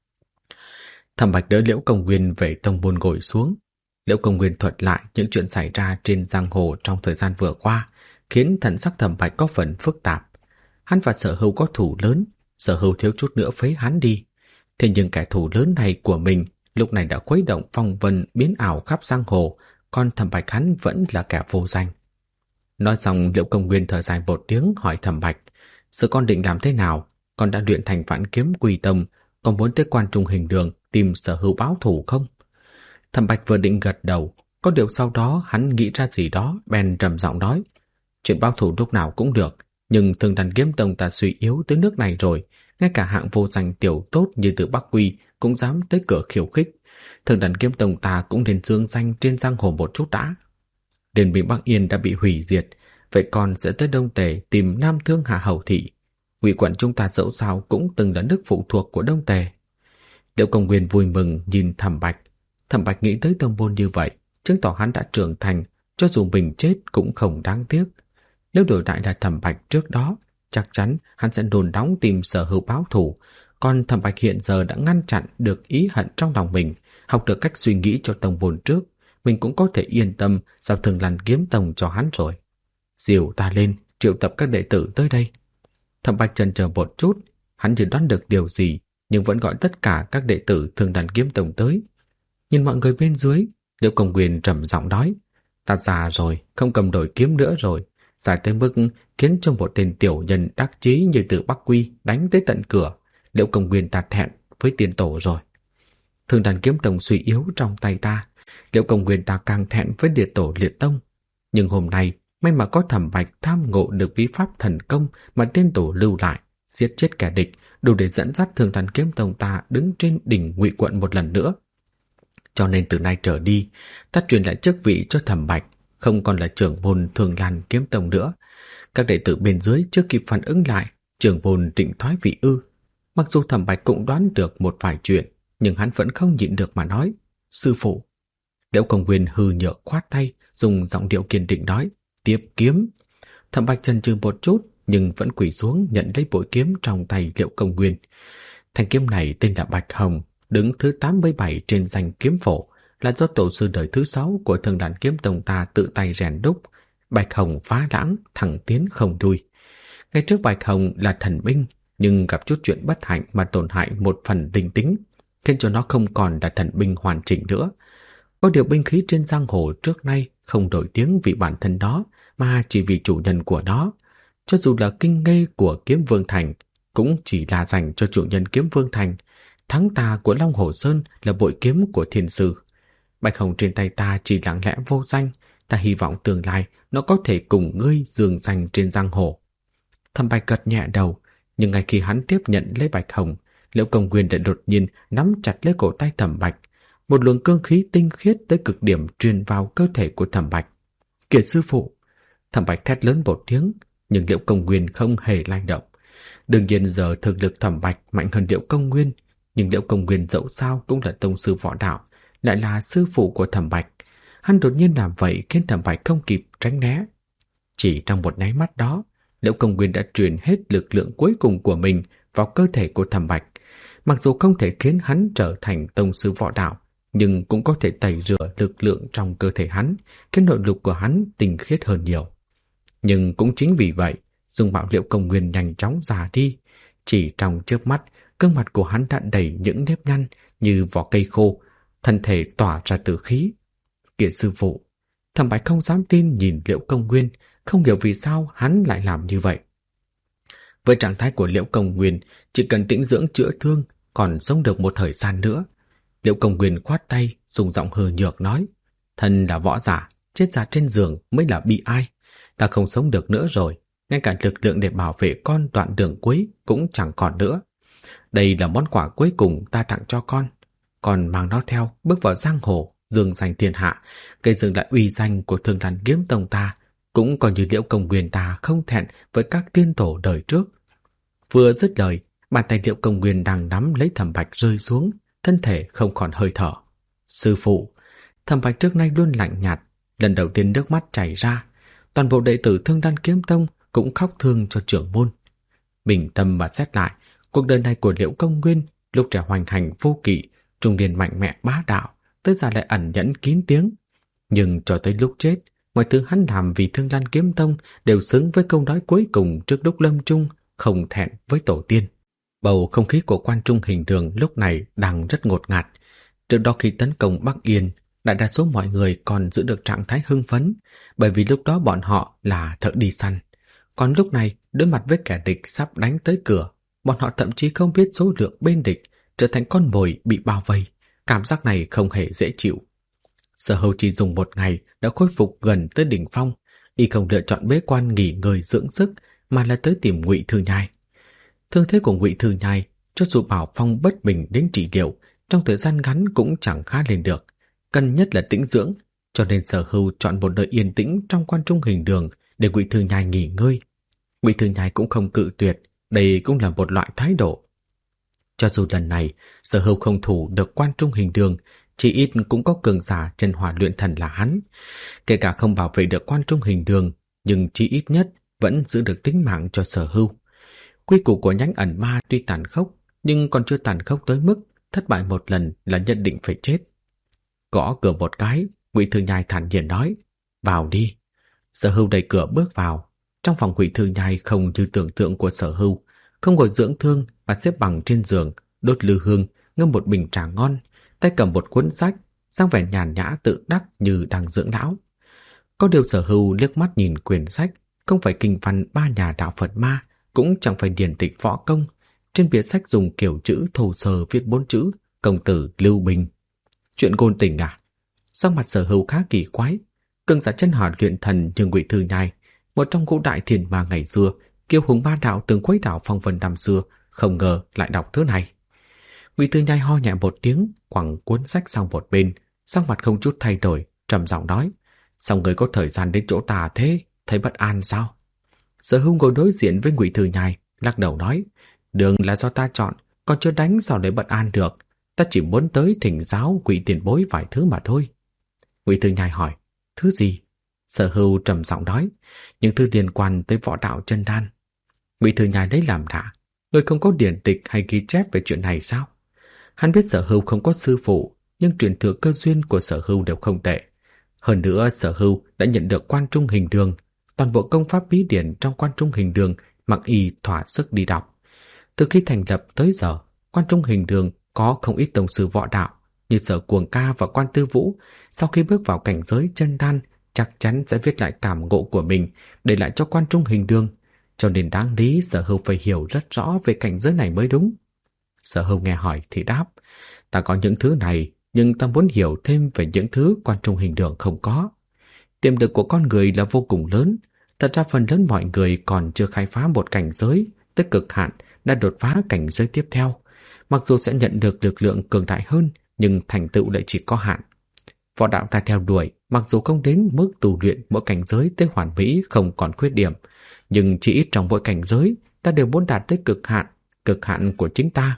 Thẩm Bạch đỡ Liễu Công Nguyên về tông môn ngồi xuống. Liễu Công Nguyên thuật lại những chuyện xảy ra trên giang hồ trong thời gian vừa qua, khiến thần sắc Thẩm Bạch có phần phức tạp. Hắn và Sở Hưu có thù lớn, Sở Hưu thiếu chút nữa phế hắn đi. Thế nhưng kẻ thù lớn này của mình lúc này đã khuấy động phong vân biến ảo khắp giang hồ, còn Thẩm Bạch hắn vẫn là kẻ vô danh. Nói xong, Liễu Công Nguyên thở dài một tiếng hỏi Thẩm Bạch, giờ con định làm thế nào? Con đã luyện thành Vạn Kiếm Quy Tông, còn muốn tới Quan Trung Hình Đường tìm Sở Hữu báo thù không? Thẩm Bạch vừa định gật đầu, có điều sau đó hắn nghĩ ra gì đó, bèn trầm giọng nói, chuyện báo thù lúc nào cũng được, nhưng Thương Đàn Kiếm Tông ta suy yếu tới nước này rồi, ngay cả hạng vô danh tiểu tốt như Từ Bắc Quy cũng dám tới cửa khiêu khích. Thương Đàn Kiếm Tông ta cũng nên dương danh trên giang hồ một chút đã. Liên minh Bắc Yên đã bị hủy diệt, vậy còn sẽ tới Đông Tề tìm Nam Thương Hạ Hầu Thị. Ngụy quận chúng ta dẫu sao cũng từng là nước phụ thuộc của Đông Tề. Liễu Công Nguyên vui mừng nhìn Thẩm Bạch. Thẩm Bạch nghĩ tới tông môn như vậy, chứng tỏ hắn đã trưởng thành, cho dù mình chết cũng không đáng tiếc. Nếu đổi lại là Thẩm Bạch trước đó, chắc chắn hắn sẽ đồn đóng tìm Sở Hữu báo thù. Còn Thẩm Bạch hiện giờ đã ngăn chặn được ý hận trong lòng mình, học được cách suy nghĩ cho tông môn trước, mình cũng có thể yên tâm giao Thương Lan Kiếm Tông cho hắn rồi. Dìu ta lên, triệu tập các đệ tử tới đây. Thẩm Bạch chần chờ một chút, hắn chỉ đoán được điều gì, nhưng vẫn gọi tất cả các đệ tử Thương Đàn Kiếm Tông tới. Nhìn mọi người bên dưới, Liễu Công Nguyên trầm giọng nói, ta già rồi, không cầm nổi kiếm nữa rồi, dài tới mức khiến cho một tên tiểu nhân đắc chí như Từ Bắc Quy đánh tới tận cửa. Liễu Công Nguyên ta thẹn với tiền tổ rồi. Thương Đàn Kiếm Tông suy yếu trong tay ta, Liễu Công Nguyên ta càng thẹn với liệt tổ liệt tông. Nhưng hôm nay may mà có Thẩm Bạch tham ngộ được bí pháp thần công mà tên tổ lưu lại, giết chết kẻ địch, đủ để dẫn dắt Thương Đàn Kiếm Tông ta đứng trên đỉnh Ngụy quận một lần nữa. Cho nên từ nay trở đi, ta truyền lại chức vị cho Thẩm Bạch, không còn là trưởng môn Thương Đàn Kiếm Tông nữa. Các đệ tử bên dưới chưa kịp phản ứng lại, trưởng môn định thoái vị ư? Mặc dù Thẩm Bạch cũng đoán được một vài chuyện, nhưng hắn vẫn không nhịn được mà nói, sư phụ. Liễu Công Nguyên hừ nhợ khoát tay, dùng giọng điệu kiên định nói, tiếp kiếm. Thẩm Bạch chần chừ một chút, nhưng vẫn quỳ xuống nhận lấy bội kiếm trong tay Liễu Công Nguyên. Thanh kiếm này tên là Bạch Hồng, đứng thứ 87 trên danh kiếm phổ, là do tổ sư đời thứ 6 của Thương Đàn Kiếm Tông ta tự tay rèn đúc. Bạch Hồng phá lãng, thẳng tiến không lui. Ngày trước Bạch Hồng là thần binh, nhưng gặp chút chuyện bất hạnh mà tổn hại một phần linh tính, khiến cho nó không còn là thần binh hoàn chỉnh nữa. Có điều binh khí trên giang hồ trước nay không nổi tiếng vì bản thân nó, mà chỉ vì chủ nhân của nó. Cho dù là kinh nghê của Kiếm Vương Thành, cũng chỉ là dành cho chủ nhân Kiếm Vương Thành. Thắng ta của Long Hồ Sơn là bội kiếm của thiên sư. Bạch Hồng trên tay ta chỉ lặng lẽ vô danh, ta hy vọng tương lai nó có thể cùng ngươi dương danh trên giang hồ. Thẩm Bạch gật nhẹ đầu, nhưng ngay khi hắn tiếp nhận lấy Bạch Hồng, Liễu Công Nguyên đã đột nhiên nắm chặt lấy cổ tay Thẩm Bạch. Một luồng cương khí tinh khiết tới cực điểm truyền vào cơ thể của Thẩm Bạch. Kìa sư phụ! Thẩm Bạch thét lớn một tiếng, nhưng Liễu Công Nguyên không hề lay động. Đương nhiên giờ thực lực Thẩm Bạch mạnh hơn Liễu Công Nguyên, nhưng Liễu Công Nguyên dẫu sao cũng là tông sư võ đạo, lại là sư phụ của Thẩm Bạch. Hắn đột nhiên làm vậy khiến Thẩm Bạch không kịp tránh né. Chỉ trong một nháy mắt đó, Liễu Công Nguyên đã truyền hết lực lượng cuối cùng của mình vào cơ thể của Thẩm Bạch. Mặc dù không thể khiến hắn trở thành tông sư võ đạo, nhưng cũng có thể tẩy rửa lực lượng trong cơ thể hắn, khiến nội lực của hắn tinh khiết hơn nhiều. Nhưng cũng chính vì vậy, dung mạo Liễu Công Nguyên nhanh chóng già đi. Chỉ trong chớp mắt, gương mặt của hắn đã đầy những nếp nhăn như vỏ cây khô, thân thể tỏa ra tử khí. Kìa sư phụ! Thẩm Bạch không dám tin nhìn Liễu Công Nguyên, không hiểu vì sao hắn lại làm như vậy. Với trạng thái của Liễu Công Nguyên, chỉ cần tĩnh dưỡng chữa thương, còn sống được một thời gian nữa. Liễu Công Nguyên khoát tay, dùng giọng hờ nhược nói, thân là võ giả, chết già trên giường mới là bi ai. Ta không sống được nữa rồi, ngay cả lực lượng để bảo vệ con đoạn đường cuối cũng chẳng còn nữa. Đây là món quà cuối cùng ta tặng cho con. Còn mang nó theo, bước vào giang hồ, dương danh thiên hạ, gây dựng lại uy danh của Thương Đàn Kiếm Tông ta, cũng coi như Liễu Công Nguyên ta không thẹn với các tiên tổ đời trước. Vừa dứt lời, bàn tay Liễu Công Nguyên đang nắm lấy Thẩm Bạch rơi xuống, thân thể không còn hơi thở. Sư phụ! Thẩm Bạch trước nay luôn lạnh nhạt, lần đầu tiên nước mắt chảy ra. Toàn bộ đệ tử Thương Đàn Kiếm Tông cũng khóc thương cho trưởng môn. Bình tâm mà xét lại, cuộc đời này của Liễu Công Nguyên lúc trẻ hoành hành vô kỵ, trung niên mạnh mẽ bá đạo, tới giờ lại ẩn nhẫn kín tiếng. Nhưng cho tới lúc chết, mọi thứ hắn làm vì Thương Đàn Kiếm Tông đều xứng với câu nói cuối cùng trước lúc lâm chung, không thẹn với tổ tiên. Bầu không khí của Quan Trung Hình Đường lúc này đang rất ngột ngạt. Trước đó khi tấn công Bắc Yên, Đại đa số mọi người còn giữ được trạng thái hưng phấn, bởi vì lúc đó bọn họ là thợ đi săn. Còn lúc này, đối mặt với kẻ địch sắp đánh tới cửa, bọn họ thậm chí không biết số lượng bên địch, trở thành con mồi bị bao vây. Cảm giác này không hề dễ chịu. Sở Hưu chỉ dùng 1 ngày đã khôi phục gần tới đỉnh phong, y không lựa chọn bế quan nghỉ ngơi dưỡng sức mà là tới tìm Ngụy Thư Nhai. Thương thế của Ngụy Thư Nhai, cho dù bảo Phong bất bình đến trị liệu, trong thời gian ngắn cũng chẳng khá lên được, cần nhất là tĩnh dưỡng, cho nên Sở Hưu chọn một nơi yên tĩnh trong quan trung hình đường để Ngụy Thư Nhai nghỉ ngơi. Ngụy Thư Nhai cũng không cự tuyệt, đây cũng là một loại thái độ. Cho dù lần này Sở Hưu không thủ được quan trung hình đường, chỉ ít cũng có cường giả chân hỏa luyện thần là hắn. Kể cả không bảo vệ được quan trung hình đường, nhưng chỉ ít nhất vẫn giữ được tính mạng cho Sở Hưu. Quy củ của nhánh ẩn ma tuy tàn khốc, nhưng còn chưa tàn khốc tới mức thất bại một lần là nhất định phải chết. Gõ cửa một cái, Ngụy Thư Nhai thản nhiên nói, vào đi. Sở Hưu đẩy cửa bước vào. Trong phòng Ngụy Thư Nhai không như tưởng tượng của Sở Hưu, không ngồi dưỡng thương mà xếp bằng trên giường, đốt lư hương, ngâm một bình trà ngon, tay cầm một cuốn sách, dáng vẻ nhàn nhã tự đắc như đang dưỡng lão. Có điều Sở Hưu liếc mắt nhìn quyển sách, không phải kinh văn 3 nhà đạo Phật ma, cũng chẳng phải điển tịch võ công. Trên bìa sách dùng kiểu chữ thô sơ viết 4 chữ công tử Lưu Bình. Chuyện ngôn tình à? Sắc mặt Sở Hưu khá kỳ quái. Cường giả chân hỏa luyện thần như Ngụy Thư Nhai, một trong ngũ đại thiền ma ngày xưa, kiêu hùng ba đạo từng quấy đảo phong vân năm xưa, không ngờ lại đọc thứ này. Ngụy Thư Nhai ho nhẹ một tiếng, quẳng cuốn sách sang một bên, sắc mặt không chút thay đổi, trầm giọng nói, sao người có thời gian đến chỗ ta thế, thấy bất an sao? Sở Hưu ngồi đối diện với Ngụy Thư Nhai, lắc đầu nói, đường là do ta chọn, còn chưa đánh sao để bất an được, ta chỉ muốn tới thỉnh giáo Ngụy tiền bối vài thứ mà thôi. Ngụy Thư Nhai hỏi, thứ gì? Sở Hưu trầm giọng nói, những thứ liên quan tới võ đạo chân đan. Ngụy Thư Nhai lấy làm lạ, người không có điển tịch hay ghi chép về chuyện này sao? Hắn biết Sở Hưu không có sư phụ, nhưng truyền thừa cơ duyên của Sở Hưu đều không tệ. Hơn nữa Sở Hưu đã nhận được quan trung hình đường, toàn bộ công pháp bí điển trong quan trung hình đường mặc y thỏa sức đi đọc. Từ khi thành lập tới giờ, quan trung hình đường có không ít tông sư võ đạo như Sở Cuồng Ca và Quan Tư Vũ, sau khi bước vào cảnh giới chân đan chắc chắn sẽ viết lại cảm ngộ của mình để lại cho quan trung hình đường, cho nên đáng lý Sở Hưu phải hiểu rất rõ về cảnh giới này mới đúng. Sở Hưu nghe hỏi thì đáp, ta có những thứ này, nhưng ta muốn hiểu thêm về những thứ quan trung hình đường không có. Tiềm lực của con người là vô cùng lớn, thật ra phần lớn mọi người còn chưa khai phá một cảnh giới tới cực hạn đã đột phá cảnh giới tiếp theo. Mặc dù sẽ nhận được lực lượng cường đại hơn, nhưng thành tựu lại chỉ có hạn. Võ đạo ta theo đuổi, mặc dù không đến mức tu luyện mỗi cảnh giới tới hoàn mỹ không còn khuyết điểm, nhưng chỉ ít trong mỗi cảnh giới ta đều muốn đạt tới cực hạn của chính ta.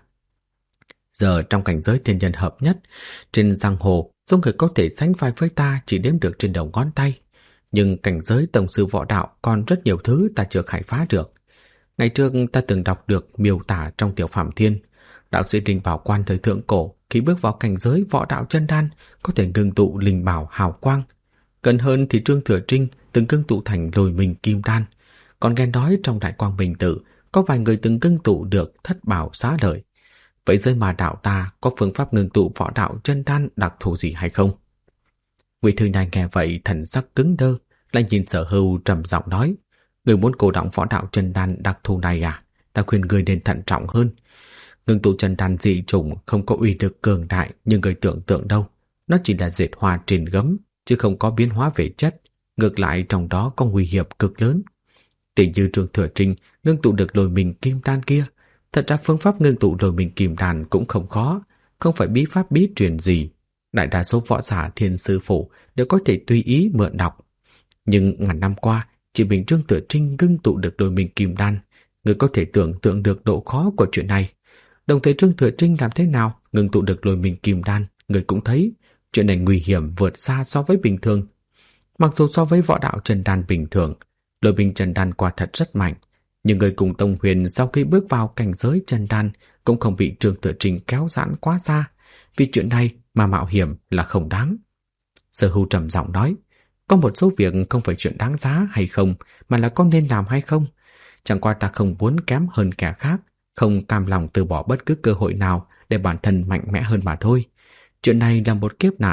Giờ trong cảnh giới thiên nhân hợp nhất, trên giang hồ, số người có thể sánh vai với ta chỉ đếm được trên đầu ngón tay. Nhưng cảnh giới tổng sư võ đạo còn rất nhiều thứ ta chưa khai phá được. Ngày trước ta từng đọc được miêu tả trong Tiểu Phàm Thiên, đạo sĩ linh bảo quan thời thượng cổ khi bước vào cảnh giới võ đạo chân đan có thể ngưng tụ linh bảo hào quang. Gần hơn thì Trương Thừa Trinh từng ngưng tụ thành Lôi Minh Kim Đan. Còn nghe nói trong Đại Quang Minh Tự có vài người từng ngưng tụ được Thất Bảo Xá Lợi. Vậy giới mà đạo ta có phương pháp ngưng tụ võ đạo chân đan đặc thù gì hay không? Ngụy Thư Nhai nghe vậy thần sắc cứng đơ, lại nhìn Sở Hưu trầm giọng nói, người muốn cổ động võ đạo chân đan đặc thù này à? Ta khuyên người nên thận trọng hơn. Ngưng tụ chân đan dị chủng không có uy lực cường đại như người tưởng tượng đâu. Nó chỉ là dệt hoa trên gấm, chứ không có biến hóa về chất. Ngược lại trong đó có nguy hiểm cực lớn. Tỷ như Trương Thừa Trinh ngưng tụ được Lôi Minh Kim Đan kia. Thật ra phương pháp ngưng tụ Lôi Minh Kim Đan cũng không khó, không phải bí pháp bí truyền gì. Đại đa số võ giả thiên sư phụ đều có thể tùy ý mượn đọc. Nhưng ngàn năm qua, chỉ mình Trương Thừa Trinh ngưng tụ được Lôi Minh Kim Đan. Người có thể tưởng tượng được độ khó của chuyện này. Đồng thời Trương Thừa Trinh làm thế nào ngưng tụ được Lôi Minh Kim Đan, người cũng thấy chuyện này nguy hiểm vượt xa so với bình thường. Mặc dù so với võ đạo chân đan bình thường, Lôi Minh chân đan quả thật rất mạnh, nhưng người cùng Tông Huyền sau khi bước vào cảnh giới chân đan cũng không bị Trương Thừa Trinh kéo giãn quá xa. Vì chuyện này mà mạo hiểm là không đáng. Sở Hưu trầm giọng nói, có một số việc không phải chuyện đáng giá hay không, mà là có nên làm hay không. Chẳng qua ta không muốn kém hơn kẻ khác, không cam lòng từ bỏ bất cứ cơ hội nào để bản thân mạnh mẽ hơn mà thôi. Chuyện này là một kiếp nạn,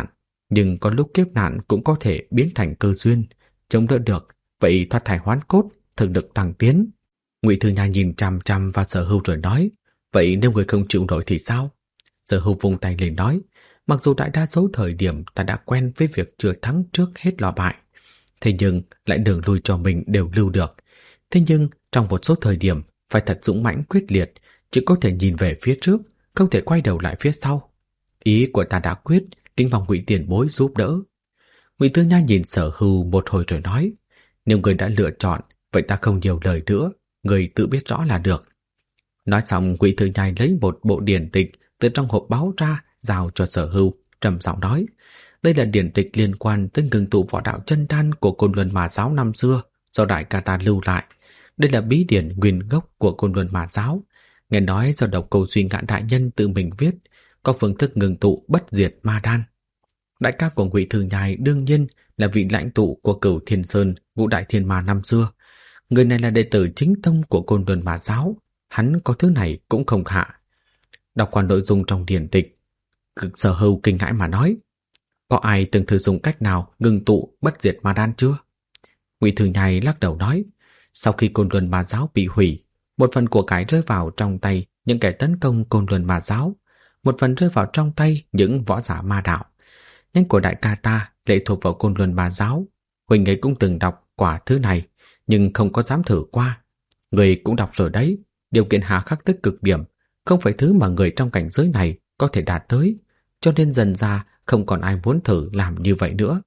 nhưng có lúc kiếp nạn cũng có thể biến thành cơ duyên, chống đỡ được, vậy thoát thai hoán cốt, thực lực tăng tiến. Ngụy Thư Nhai nhìn chằm chằm vào Sở Hưu rồi nói, vậy nếu người không chịu nổi thì sao? Sở Hưu vung tay lên nói, mặc dù đại đa số thời điểm ta đã quen với việc chưa thắng trước hết lo bại, thế nhưng lại đường lui cho mình đều lưu được. Thế nhưng trong một số thời điểm phải thật dũng mãnh quyết liệt, chỉ có thể nhìn về phía trước, không thể quay đầu lại phía sau. Ý của ta đã quyết, kính mong Ngụy tiền bối giúp đỡ. Ngụy Thư Nhai nhìn Sở Hưu một hồi rồi nói, nếu người đã lựa chọn, vậy ta không nhiều lời nữa, người tự biết rõ là được. Nói xong, Ngụy Thư Nhai lấy một bộ điển tịch từ trong hộp báo ra, giao cho Sở Hưu, trầm giọng nói, đây là điển tịch liên quan tới ngưng tụ võ đạo chân đan của Côn Luân Ma Giáo năm xưa, do Đại ca ta lưu lại. Đây là bí điển nguyên gốc của Côn Luân Ma Giáo, nghe nói do Độc Cô Duy Ngạn đại nhân tự mình viết, có phương thức ngưng tụ bất diệt ma đan. Đại ca của Ngụy Thư Nhai đương nhiên là vị lãnh tụ của Cửu Thiên Sơn, Ngũ Đại Thiên Ma năm xưa. Người này là đệ tử chính tông của Côn Luân Ma Giáo, hắn có thứ này cũng không hạ. Đọc qua nội dung trong điển tịch, Sở Hưu kinh hãi mà nói, có ai từng thử dùng cách nào ngưng tụ bất diệt ma đan chưa? Ngụy Thư Nhai lắc đầu nói, sau khi Côn Luân Ma Giáo bị hủy, một phần của cải rơi vào trong tay những kẻ tấn công Côn Luân Ma Giáo, một phần rơi vào trong tay những võ giả ma đạo. Nhánh của đại ca ta lệ thuộc vào Côn Luân Ma Giáo, huynh ấy cũng từng đọc quả thứ này, nhưng không có dám thử qua. Người cũng đọc rồi đấy, điều kiện hà khắc tới cực điểm, không phải thứ mà người trong cảnh giới này có thể đạt tới, cho nên dần ra không còn ai muốn thử làm như vậy nữa.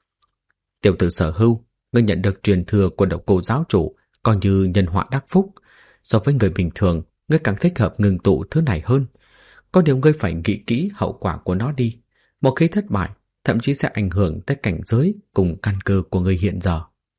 Tiểu tử Sở Hưu, ngươi nhận được truyền thừa của Độc Cô giáo chủ, coi như nhân họa đắc phúc. So với người bình thường, ngươi càng thích hợp ngưng tụ thứ này hơn. Có điều ngươi phải nghĩ kỹ hậu quả của nó đi. Một khi thất bại, thậm chí sẽ ảnh hưởng tới cảnh giới cùng căn cơ của ngươi hiện giờ.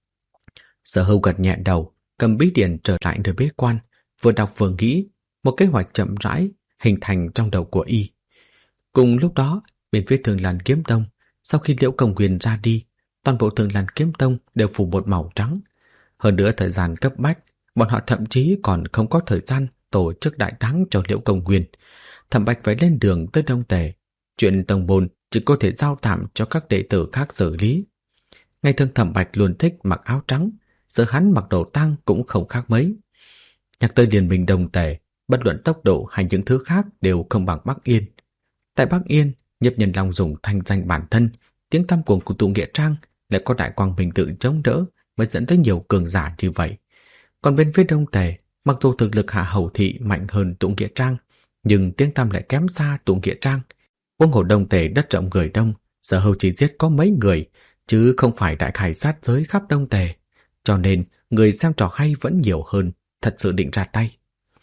Sở Hưu gật nhẹ đầu, cầm bí điển trở lại nơi bế quan, vừa đọc vừa nghĩ, một kế hoạch chậm rãi hình thành trong đầu của y. Cùng lúc đó, bên phía Thường Lan Kiếm Tông, sau khi Liễu Công Huyền ra đi, toàn bộ Thường Lan Kiếm Tông đều phủ một màu trắng. Hơn nữa thời gian cấp bách, bọn họ thậm chí còn không có thời gian tổ chức đại thắng cho Liễu Công Huyền. Thẩm Bạch phải lên đường tới Đông Tề, chuyện tông môn chỉ có thể giao tạm cho các đệ tử khác xử lý. Ngày thường Thẩm Bạch luôn thích mặc áo trắng, giờ hắn mặc đồ tang cũng không khác mấy. Nhắc tới liên minh Đông Tề, bất luận tốc độ hay những thứ khác đều không bằng Bắc Yên. Tại Bắc Yên, Nhiếp Nhân Long dùng thanh danh bản thân, tiếng tăm của Tụ Nghĩa Trang, lại có Đại Quang Minh tự chống đỡ mới dẫn tới nhiều cường giả như vậy. Còn bên phía Đông Tề, mặc dù thực lực Hạ Hầu Thị mạnh hơn Tụ Nghĩa Trang, nhưng tiếng tăm lại kém xa Tụ Nghĩa Trang. Huống hồ Đông Tề đất rộng người đông, Sở Hưu chỉ giết có mấy người, chứ không phải đại khai sát giới khắp Đông Tề. Cho nên, người xem trò hay vẫn nhiều hơn, thật sự định ra tay.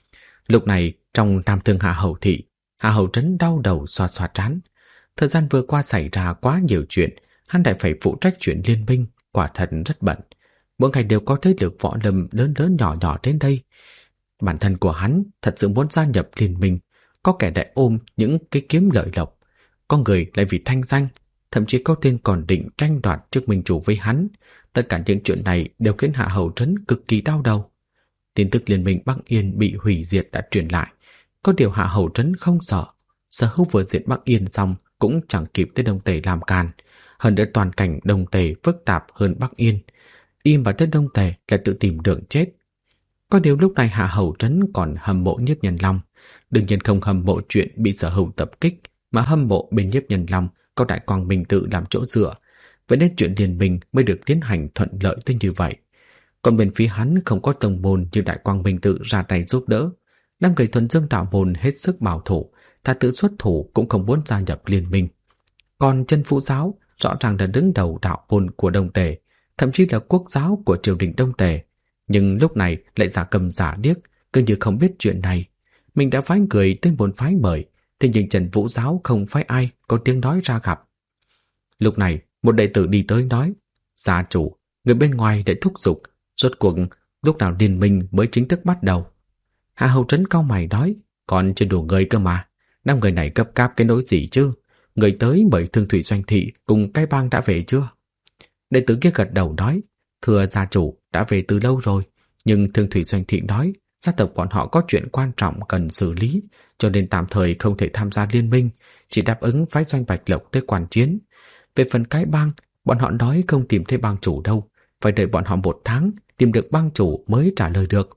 Lúc này, trong Nam Thương Hạ Hầu Thị, Hạ Hầu Trấn đau đầu xoa xoa trán. Thời gian vừa qua xảy ra quá nhiều chuyện, hắn lại phải phụ trách chuyện liên minh, quả thật rất bận. Mỗi ngày đều có thế lực võ lâm lớn lớn nhỏ nhỏ đến đây. Bản thân của hắn thật sự muốn gia nhập liên minh, có kẻ lại ôm những cái kiếm lợi lộc, có người lại vì thanh danh, thậm chí có tên còn định tranh đoạt chức minh chủ với hắn. Tất cả những chuyện này đều khiến Hạ Hầu Trấn cực kỳ đau đầu. Tin tức liên minh Bắc Yên bị hủy diệt đã truyền lại, có điều Hạ Hầu Trấn không sợ. Sở Hưu vừa diệt Bắc Yên xong cũng chẳng kịp tới Đông Tề làm càn. Hơn nữa toàn cảnh Đông Tề phức tạp hơn Bắc Yên, im vào tới Đông Tề lại tự tìm đường chết. Có điều lúc này Hạ Hầu Trấn còn hâm mộ Nhiếp Nhân Long, đương nhiên không hâm mộ chuyện bị Sở Hưu tập kích, mà hâm mộ bên Nhiếp Nhân Long có Đại Quang Minh tự làm chỗ dựa, vậy nên chuyện liên minh mới được tiến hành thuận lợi tới như vậy. Còn bên phía hắn không có tông môn như Đại Quang Minh tự ra tay giúp đỡ, năm người thuần dương đạo môn hết sức bảo thủ, thà tự xuất thủ cũng không muốn gia nhập liên minh. Còn Chân Vũ giáo rõ ràng là đứng đầu đạo môn của Đông Tề, thậm chí là quốc giáo của triều đình Đông Tề, nhưng lúc này lại giả cầm giả điếc, cứ như không biết chuyện này. Mình đã phái người tới môn phái mời, thế nhưng Trần Vũ giáo không phái ai có tiếng nói ra gặp. Lúc này một đệ tử đi tới nói, gia chủ, người bên ngoài để thúc giục, rốt cuộc lúc nào liên minh mới chính thức bắt đầu. Hạ Hầu Trấn cau mày nói, còn chưa đủ người cơ mà, 5 người này gấp gáp cái nỗi gì chứ? Người tới mời Thương Thủy Doanh Thị cùng cái bang đã về chưa? Đệ tử kia gật đầu nói, thưa gia chủ, đã về từ lâu rồi, nhưng Thương Thủy Doanh Thị nói gia tộc bọn họ có chuyện quan trọng cần xử lý, cho nên tạm thời không thể tham gia liên minh, chỉ đáp ứng phái Doanh Bạch Lộc tới quan chiến. Về phần cái bang, bọn họ nói không tìm thấy bang chủ đâu, phải đợi bọn họ 1 tháng tìm được bang chủ mới trả lời được.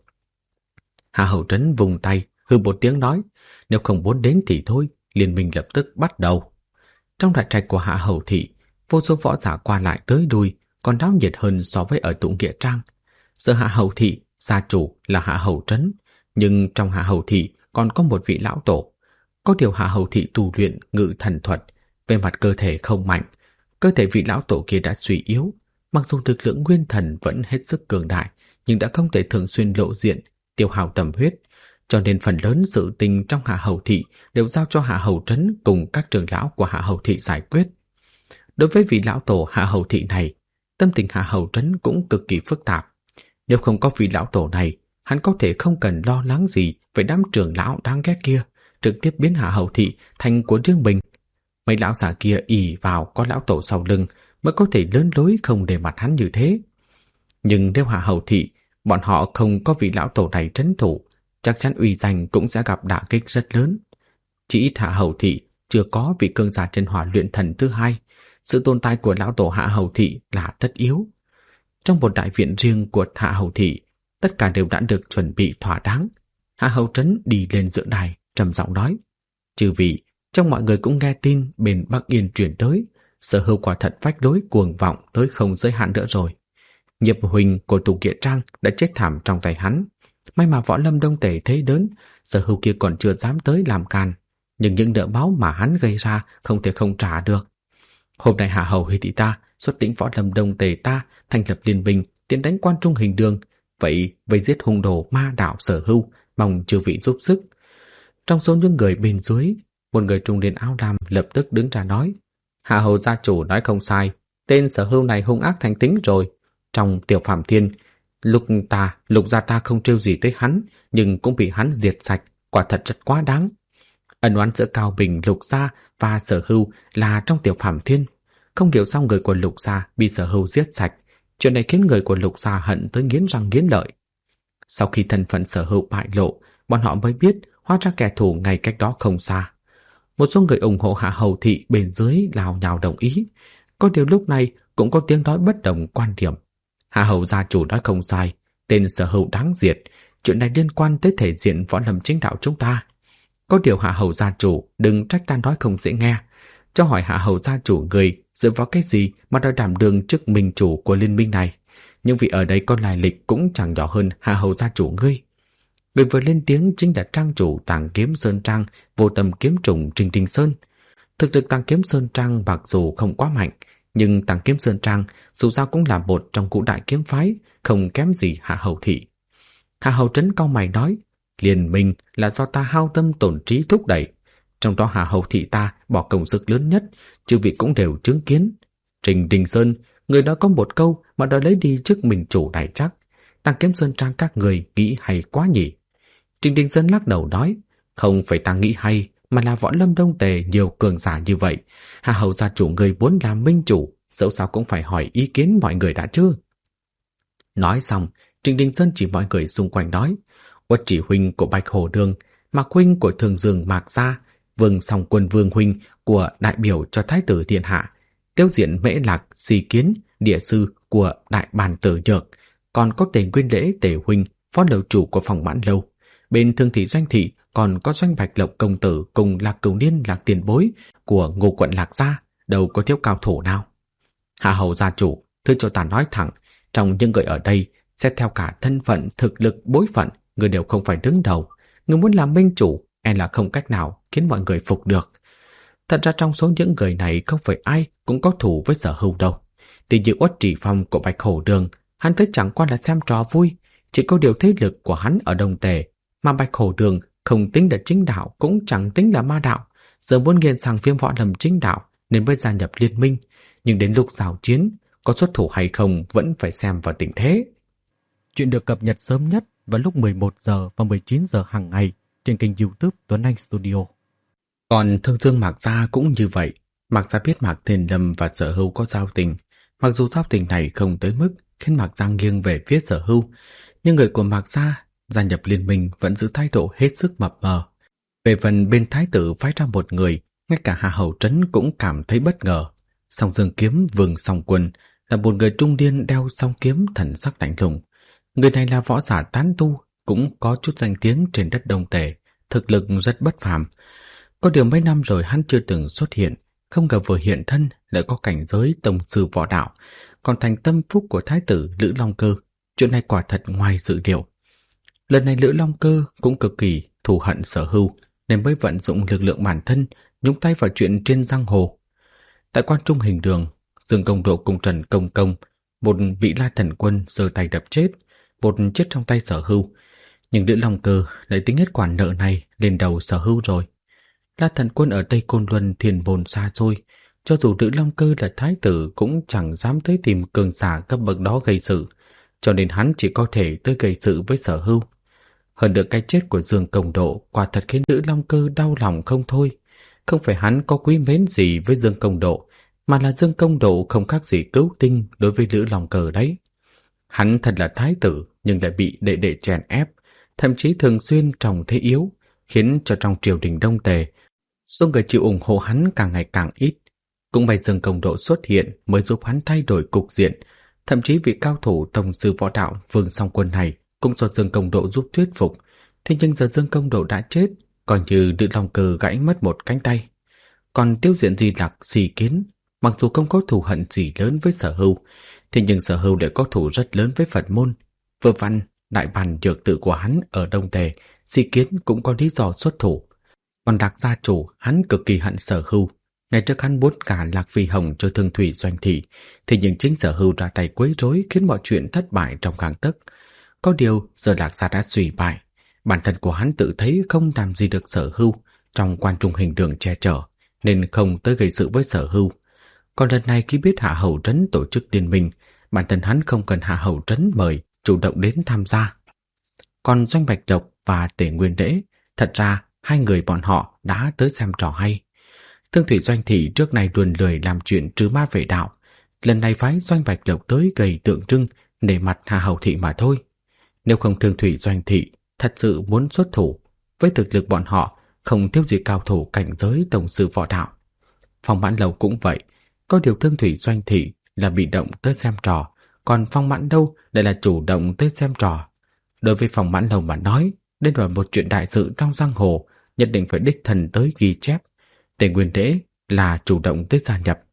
Hạ Hầu Trấn vùng tay, hừ một tiếng nói, nếu không muốn đến thì thôi, liên minh lập tức bắt đầu. Trong đại trạch của Hạ Hầu Thị, vô số võ giả qua lại tới lui, còn náo nhiệt hơn so với ở Tụ Nghĩa Trang. Giờ Hạ Hầu Thị, gia chủ là Hạ Hầu Trấn, nhưng trong Hạ Hầu Thị còn có một vị lão tổ. Có điều Hạ Hầu Thị tu luyện ngự thần thuật, về mặt cơ thể không mạnh, cơ thể vị lão tổ kia đã suy yếu. Mặc dù thực lượng nguyên thần vẫn hết sức cường đại, nhưng đã không thể thường xuyên lộ diện, tiêu hao tâm huyết, cho nên phần lớn sự tình trong Hạ Hầu Thị đều giao cho Hạ Hầu Trấn cùng các trưởng lão của Hạ Hầu Thị giải quyết. Đối với vị lão tổ Hạ Hầu Thị này, tâm tình Hạ Hầu Trấn cũng cực kỳ phức tạp. Nếu không có vị lão tổ này, hắn có thể không cần lo lắng gì về đám trưởng lão đáng ghét kia, trực tiếp biến Hạ Hầu Thị thành của riêng mình. Mấy lão già kia ỷ vào có lão tổ sau lưng mới có thể lớn lối không để mặt hắn như thế. Nhưng nếu Hạ Hầu Thị, bọn họ không có vị lão tổ này trấn thủ, chắc chắn uy danh cũng sẽ gặp đả kích rất lớn. Chỉ ít Hạ Hầu Thị chưa có vị cường giả chân hỏa luyện thần thứ hai, sự tồn tại của lão tổ Hạ Hầu Thị là tất yếu. Trong một đại viện riêng của Hạ Hầu Thị, tất cả đều đã được chuẩn bị thỏa đáng. Hạ Hầu Trấn đi lên giữa đài, trầm giọng nói, chư vị, trong mọi người cũng nghe tin bên Bắc Yên truyền tới, Sở Hưu quả thật phách lối cuồng vọng tới không giới hạn nữa rồi. Nhiếp huynh của Tụ Nghĩa Trang đã chết thảm trong tay hắn. May mà Võ Lâm Đông Tề thấy đớn, Sở Hưu kia còn chưa dám tới làm can, nhưng những nợ máu mà hắn gây ra không thể không trả được. Hôm nay Hạ Hầu Thị ta xuất lĩnh Võ Lâm Đông Tề ta thành lập liên minh tiến đánh Quan Trung Hình Đường, vậy vây giết hung đồ ma đạo Sở Hưu, mong chư vị giúp sức. Trong số những người bên dưới, một người trung niên áo lam lập tức đứng ra nói, Hạ Hầu gia chủ nói không sai, tên Sở Hưu này hung ác thành tính rồi. Trong Tiểu Phàm Thiên, lục gia ta không trêu gì tới hắn, nhưng cũng bị hắn diệt sạch, quả thật rất quá đáng. Ân oán giữa Cao Bình, Lục gia và Sở Hưu là trong Tiểu Phàm Thiên. Không hiểu sao người của Lục gia bị Sở Hưu giết sạch, chuyện này khiến người của Lục gia hận tới nghiến răng nghiến lợi. Sau khi thân phận Sở Hưu bại lộ, bọn họ mới biết hóa ra kẻ thù ngay cách đó không xa. Một số người ủng hộ Hạ Hầu Thị bên dưới lào nhào đồng ý. Có điều lúc này cũng có tiếng nói bất đồng quan điểm. Hạ Hầu gia chủ nói không sai, tên Sở Hưu đáng diệt, chuyện này liên quan tới thể diện võ lâm chính đạo chúng ta. Có điều Hạ Hầu gia chủ đừng trách ta nói không dễ nghe. Cho hỏi Hạ Hầu gia chủ người dựa vào cái gì mà đòi đảm đương chức minh chủ của liên minh này? Nhưng vì ở đây có lai lịch cũng chẳng nhỏ hơn Hạ Hầu gia chủ ngươi. Người vừa lên tiếng chính là trang chủ Tàng Kiếm Sơn Trang, Vô Tâm Kiếm Trùng Trình Đình Sơn. Thực lực Tàng Kiếm Sơn Trang mặc dù không quá mạnh, nhưng Tàng Kiếm Sơn Trang dù sao cũng là một trong ngũ đại kiếm phái, không kém gì Hạ Hầu Thị. Hạ Hầu Trấn cau mày nói, liên minh là do ta hao tâm tổn trí thúc đẩy, trong đó Hạ Hầu Thị ta bỏ công sức lớn nhất, chư vị cũng đều chứng kiến. Trình Đình Sơn, người đó có một câu mà đòi lấy đi chức mình chủ này chắc. Tàng Kiếm Sơn Trang các người nghĩ hay quá nhỉ? Trình Đình Sơn lắc đầu nói, không phải ta nghĩ hay, mà là Võ Lâm Đông Tề nhiều cường giả như vậy. Hạ Hầu gia chủ người muốn làm minh chủ, dẫu sao cũng phải hỏi ý kiến mọi người đã chứ. Nói xong, Trình Đình Sơn chỉ mọi người xung quanh nói, Uất chỉ huynh của Bạch Hổ Đường, Mạc huynh của Thường Dương Mạc gia, Vương Song Quân Vương huynh của đại biểu cho Thái tử Điện hạ, Tiêu Diện Mễ Lạc Si Kiến, địa sư của Đại Bàn Tử Nhược, còn có Tề Nguyên Lễ Tề huynh, phó lầu chủ của Phòng Mãn Lâu. Bên Thương thị Doanh thị còn có Doanh Bạch Lộc công tử cùng Lạc Cửu Niên Lạc tiền bối của Ngô quận Lạc gia, đâu có thiếu cao thủ nào. Hạ Hầu gia chủ, thứ cho ta nói thẳng, trong những người ở đây, xét theo cả thân phận, thực lực, bối phận, người đều không phải đứng đầu. Người muốn làm minh chủ, là không cách nào khiến mọi người phục được. Thật ra trong số những người này không phải ai cũng có thù với Sở Hưu đâu. Tỷ như Uất Chỉ Phong của Bạch Hổ Đường, hắn tới chẳng qua là xem trò vui, chỉ có điều thế lực của hắn ở Đông Tề, mà Bạch Hổ Đường không tính là chính đạo cũng chẳng tính là ma đạo, giờ muốn nghiêng sang phía võ lâm chính đạo nên mới gia nhập liên minh, nhưng đến lúc giao chiến, có xuất thủ hay không vẫn phải xem vào tình thế. Chuyện được cập nhật sớm nhất vào lúc 11 giờ và 19 giờ hàng ngày trên kênh YouTube Tuấn Anh Studio. Còn Thương Dương Mạc gia cũng như vậy. Mạc gia biết Mạc Thiên Lâm và Sở Hưu có giao tình, mặc dù giao tình này không tới mức khiến Mạc gia nghiêng về phía Sở Hưu, nhưng người của Mạc gia gia nhập liên minh vẫn giữ thái độ hết sức mập mờ. Về phần bên thái tử phái ra một người, ngay cả Hạ Hầu Trấn cũng cảm thấy bất ngờ. Song Dương Kiếm Vương Song Quân là một người trung niên đeo song kiếm thần sắc lạnh lùng. Người này là võ giả tán tu, cũng có chút danh tiếng trên đất Đông Tề, thực lực rất bất phàm. Có điều mấy năm rồi hắn chưa từng xuất hiện, không ngờ vừa hiện thân lại có cảnh giới tông sư võ đạo, còn thành tâm phúc của thái tử Lữ Long Cơ. Chuyện này quả thật ngoài dự liệu. Lần này Lữ Long Cơ cũng cực kỳ thù hận Sở Hưu, nên mới vận dụng lực lượng bản thân nhúng tay vào chuyện trên giang hồ. Tại quan trung hình đường, Dương Công Độ cùng Trần Công Công, một vị La Thần Quân giơ tay đập chết, một chết trong tay Sở Hưu. Nhưng Lữ Long Cơ lại tính hết khoản nợ này lên đầu Sở Hưu rồi. La Thần Quân ở Tây Côn Luân Thiên Bồn xa xôi, cho dù Lữ Long Cơ là thái tử cũng chẳng dám tới tìm cường giả cấp bậc đó gây sự, cho nên hắn chỉ có thể tới gây sự với Sở Hưu. Hơn nữa cái chết của Dương Công Độ quả thật khiến Lữ Long Cơ đau lòng không thôi. Không phải hắn có quý mến gì với Dương Công Độ, mà là Dương Công Độ không khác gì cứu tinh đối với Lữ Long Cơ đấy. Hắn thật là thái tử nhưng lại bị đệ đệ chèn ép, thậm chí thường xuyên trong thế yếu, khiến cho trong triều đình Đông Tề, số người chịu ủng hộ hắn càng ngày càng ít. Cũng may Dương Công Độ xuất hiện mới giúp hắn thay đổi cục diện, thậm chí vị cao thủ tông sư võ đạo Vương Song Quân này cũng do Dương Công Độ giúp thuyết phục. Thế nhưng giờ Dương Công Độ đã chết, coi như Lữ Long Cơ gãy mất một cánh tay. Còn Tiêu Diện Di Lặc Xì Kiến, mặc dù không có thù hận gì lớn với Sở Hưu, thế nhưng Sở Hưu lại có thù rất lớn với Phật môn. Vừa văn đại bàn dược tự của hắn ở Đông Tề, Xì Kiến cũng có lý do xuất thủ. Còn Đạc gia chủ, hắn cực kỳ hận Sở Hưu. Ngày trước hắn muốn cả Lạc Phi Hồng cho Thương Thủy Doanh Thị, thế nhưng chính Sở Hưu ra tay quấy rối khiến mọi chuyện thất bại trong gang tấc. Có điều giờ Lạc gia đã suy bại, bản thân của hắn tự thấy không làm gì được Sở Hưu, trong quan trung hình đường che chở, nên không tới gây sự với Sở Hưu. Còn lần này khi biết Hạ Hầu Trấn tổ chức liên minh, bản thân hắn không cần Hạ Hầu Trấn mời, chủ động đến tham gia. Còn Doanh Bạch Độc và Tề Nguyên Đễ, thật ra hai người bọn họ đã tới xem trò hay. Thương Thủy Doanh Thị trước này luôn lười làm chuyện trừ ma vệ đạo, lần này phái Doanh Bạch Độc tới gầy tượng trưng để mặt Hạ Hầu Thị mà thôi. Nếu không Thương Thủy Doanh Thị thật sự muốn xuất thủ, với thực lực bọn họ không thiếu gì cao thủ cảnh giới tổng sư võ đạo. Phong Mãn Lâu cũng vậy, có điều Thương Thủy Doanh Thị là bị động tới xem trò, còn Phong Mãn Lâu lại là chủ động tới xem trò. Đối với Phong Mãn Lâu mà nói, đây là một chuyện đại sự trong giang hồ, nhất định phải đích thân tới ghi chép. Tề Nguyên Đễ là chủ động tới gia nhập.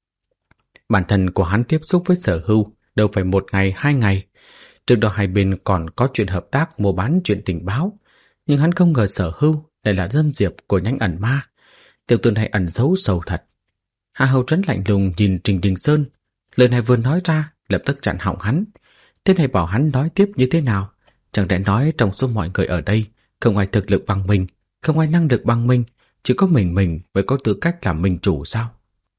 Bản thân của hắn tiếp xúc với Sở Hưu đâu phải một ngày, 2 ngày. Trước đó hai bên còn có chuyện hợp tác mua bán chuyện tình báo, nhưng hắn không ngờ Sở Hưu lại là dâm diệp của nhánh ẩn ma. Tiểu tử này ẩn giấu sâu thật. Hạ Hầu Trấn lạnh lùng nhìn Trình Đình Sơn, lời này vừa nói ra lập tức chặn họng hắn. Thế này bảo hắn nói tiếp như thế nào? Chẳng lẽ nói trong số mọi người ở đây không ai thực lực bằng mình, không ai năng lực bằng mình, chỉ có mình mới có tư cách làm minh chủ sao?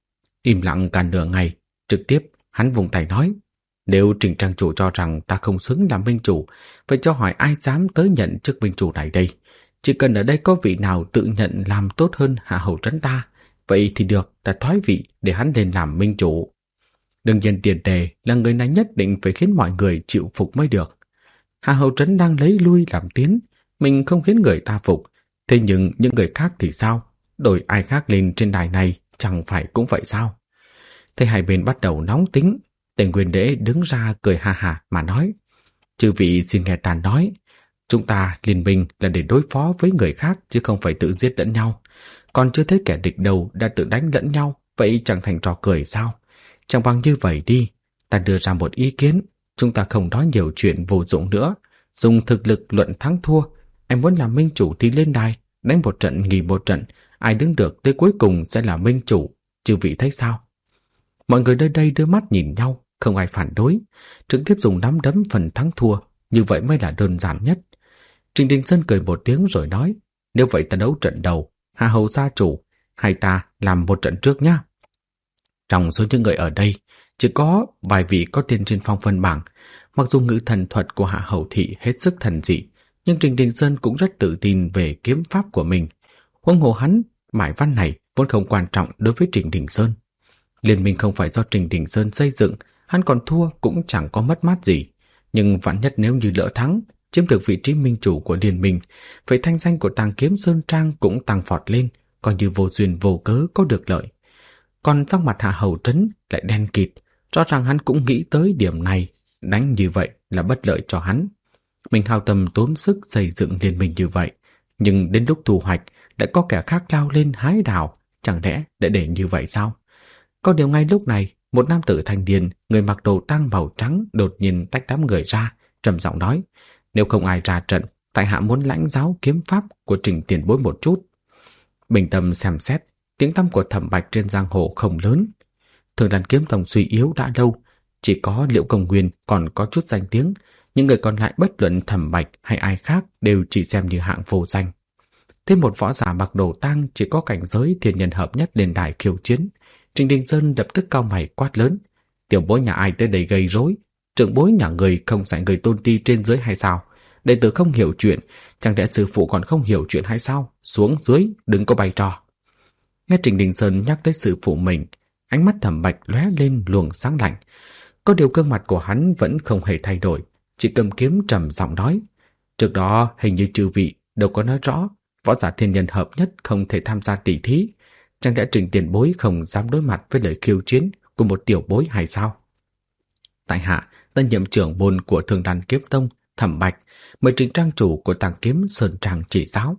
Im lặng cả nửa ngày, trực tiếp hắn vùng tay nói: nếu Trình trang chủ cho rằng ta không xứng làm minh chủ, vậy cho hỏi ai dám tới nhận chức minh chủ này đây? Chỉ cần ở đây có vị nào tự nhận làm tốt hơn Hạ Hầu Trấn ta, vậy thì được, ta thoái vị để hắn lên làm minh chủ. Đương nhiên tiền đề là người này nhất định phải khiến mọi người chịu phục mới được. Hạ Hầu Trấn đang lấy lui làm tiến, mình không khiến người ta phục, thế nhưng những người khác thì sao? Đổi ai khác lên trên đài này chẳng phải cũng vậy sao? Thế hai bên bắt đầu nóng tính. Tề Nguyên Đễ đứng ra cười ha hả mà nói: chư vị xin nghe ta nói, chúng ta liên minh là để đối phó với người khác chứ không phải tự giết lẫn nhau. Còn chưa thấy kẻ địch đâu đã tự đánh lẫn nhau, vậy chẳng thành trò cười sao? Chẳng bằng như vậy đi, ta đưa ra một ý kiến, chúng ta không nói nhiều chuyện vô dụng nữa, dùng thực lực luận thắng thua. Em muốn làm minh chủ thì lên đài, đánh một trận nghỉ một trận, ai đứng được tới cuối cùng sẽ là minh chủ. Chư vị thấy sao? Mọi người nơi đây đưa mắt nhìn nhau, không ai phản đối, trực tiếp dùng nắm đấm phần thắng thua, như vậy mới là đơn giản nhất. Trình Đình Sơn cười một tiếng rồi nói: nếu vậy ta đấu trận đầu, Hạ Hầu gia chủ, hay ta làm một trận trước nhá. Trong số những người ở đây, chỉ có vài vị có tên trên phong vân bảng. Mặc dù ngữ thần thuật của Hạ Hầu Thị hết sức thần dị, nhưng Trình Đình Sơn cũng rất tự tin về kiếm pháp của mình. Huống hồ hắn, mải văn này vốn không quan trọng đối với Trình Đình Sơn. Liên minh không phải do Trình Đình Sơn xây dựng, hắn còn thua cũng chẳng có mất mát gì. Nhưng vạn nhất nếu như lỡ thắng, chiếm được vị trí minh chủ của liên minh, vậy thanh danh của Tàng Kiếm Sơn Trang cũng tăng vọt lên, coi như vô duyên vô cớ có được lợi. Còn sắc mặt Hạ Hầu Trấn lại đen kịt, rõ ràng hắn cũng nghĩ tới điểm này, đánh như vậy là bất lợi cho hắn. Mình hao tâm tốn sức xây dựng liên minh như vậy, nhưng đến lúc thu hoạch lại có kẻ khác lao lên hái đào, chẳng lẽ để như vậy sao? Có điều ngay lúc này, một nam tử thanh niên, người mặc đồ tang màu trắng đột nhiên tách đám người ra, trầm giọng nói: nếu không ai ra trận, tại hạ muốn lãnh giáo kiếm pháp của Trình tiền bối một chút. Bình tâm xem xét, tiếng tăm của Thẩm Bạch trên giang hồ không lớn. Thường Đàn Kiếm Tông suy yếu đã lâu, chỉ có Liễu Công Nguyên còn có chút danh tiếng, những người còn lại bất luận Thẩm Bạch hay ai khác đều chỉ xem như hạng vô danh. Thêm một võ giả mặc đồ tang chỉ có cảnh giới thiên nhân hợp nhất lên đài khiêu chiến, Trình Đình Sơn lập tức cau mày quát lớn: tiểu bối nhà ai tới đây gây rối? Trưởng bối nhà người không dạy người tôn ti trên dưới hay sao? Đệ tử không hiểu chuyện, chẳng lẽ sư phụ còn không hiểu chuyện hay sao? Xuống dưới, đừng có bày trò. Nghe Trình Đình Sơn nhắc tới sư phụ mình, ánh mắt Thẩm Bạch lóe lên luồng sáng lạnh. Có điều gương mặt của hắn vẫn không hề thay đổi, chỉ cầm kiếm trầm giọng nói: trước đó hình như chư vị đâu có nói rõ võ giả thiên nhân hợp nhất không thể tham gia tỷ thí, chẳng lẽ Trình tiền bối không dám đối mặt với lời khiêu chiến của một tiểu bối hay sao? Tại hạ tân nhiệm trưởng môn của Thường Đàn Kiếm Tông Thẩm Bạch mời Trình trang chủ của Tàng Kiếm Sơn Trang chỉ giáo.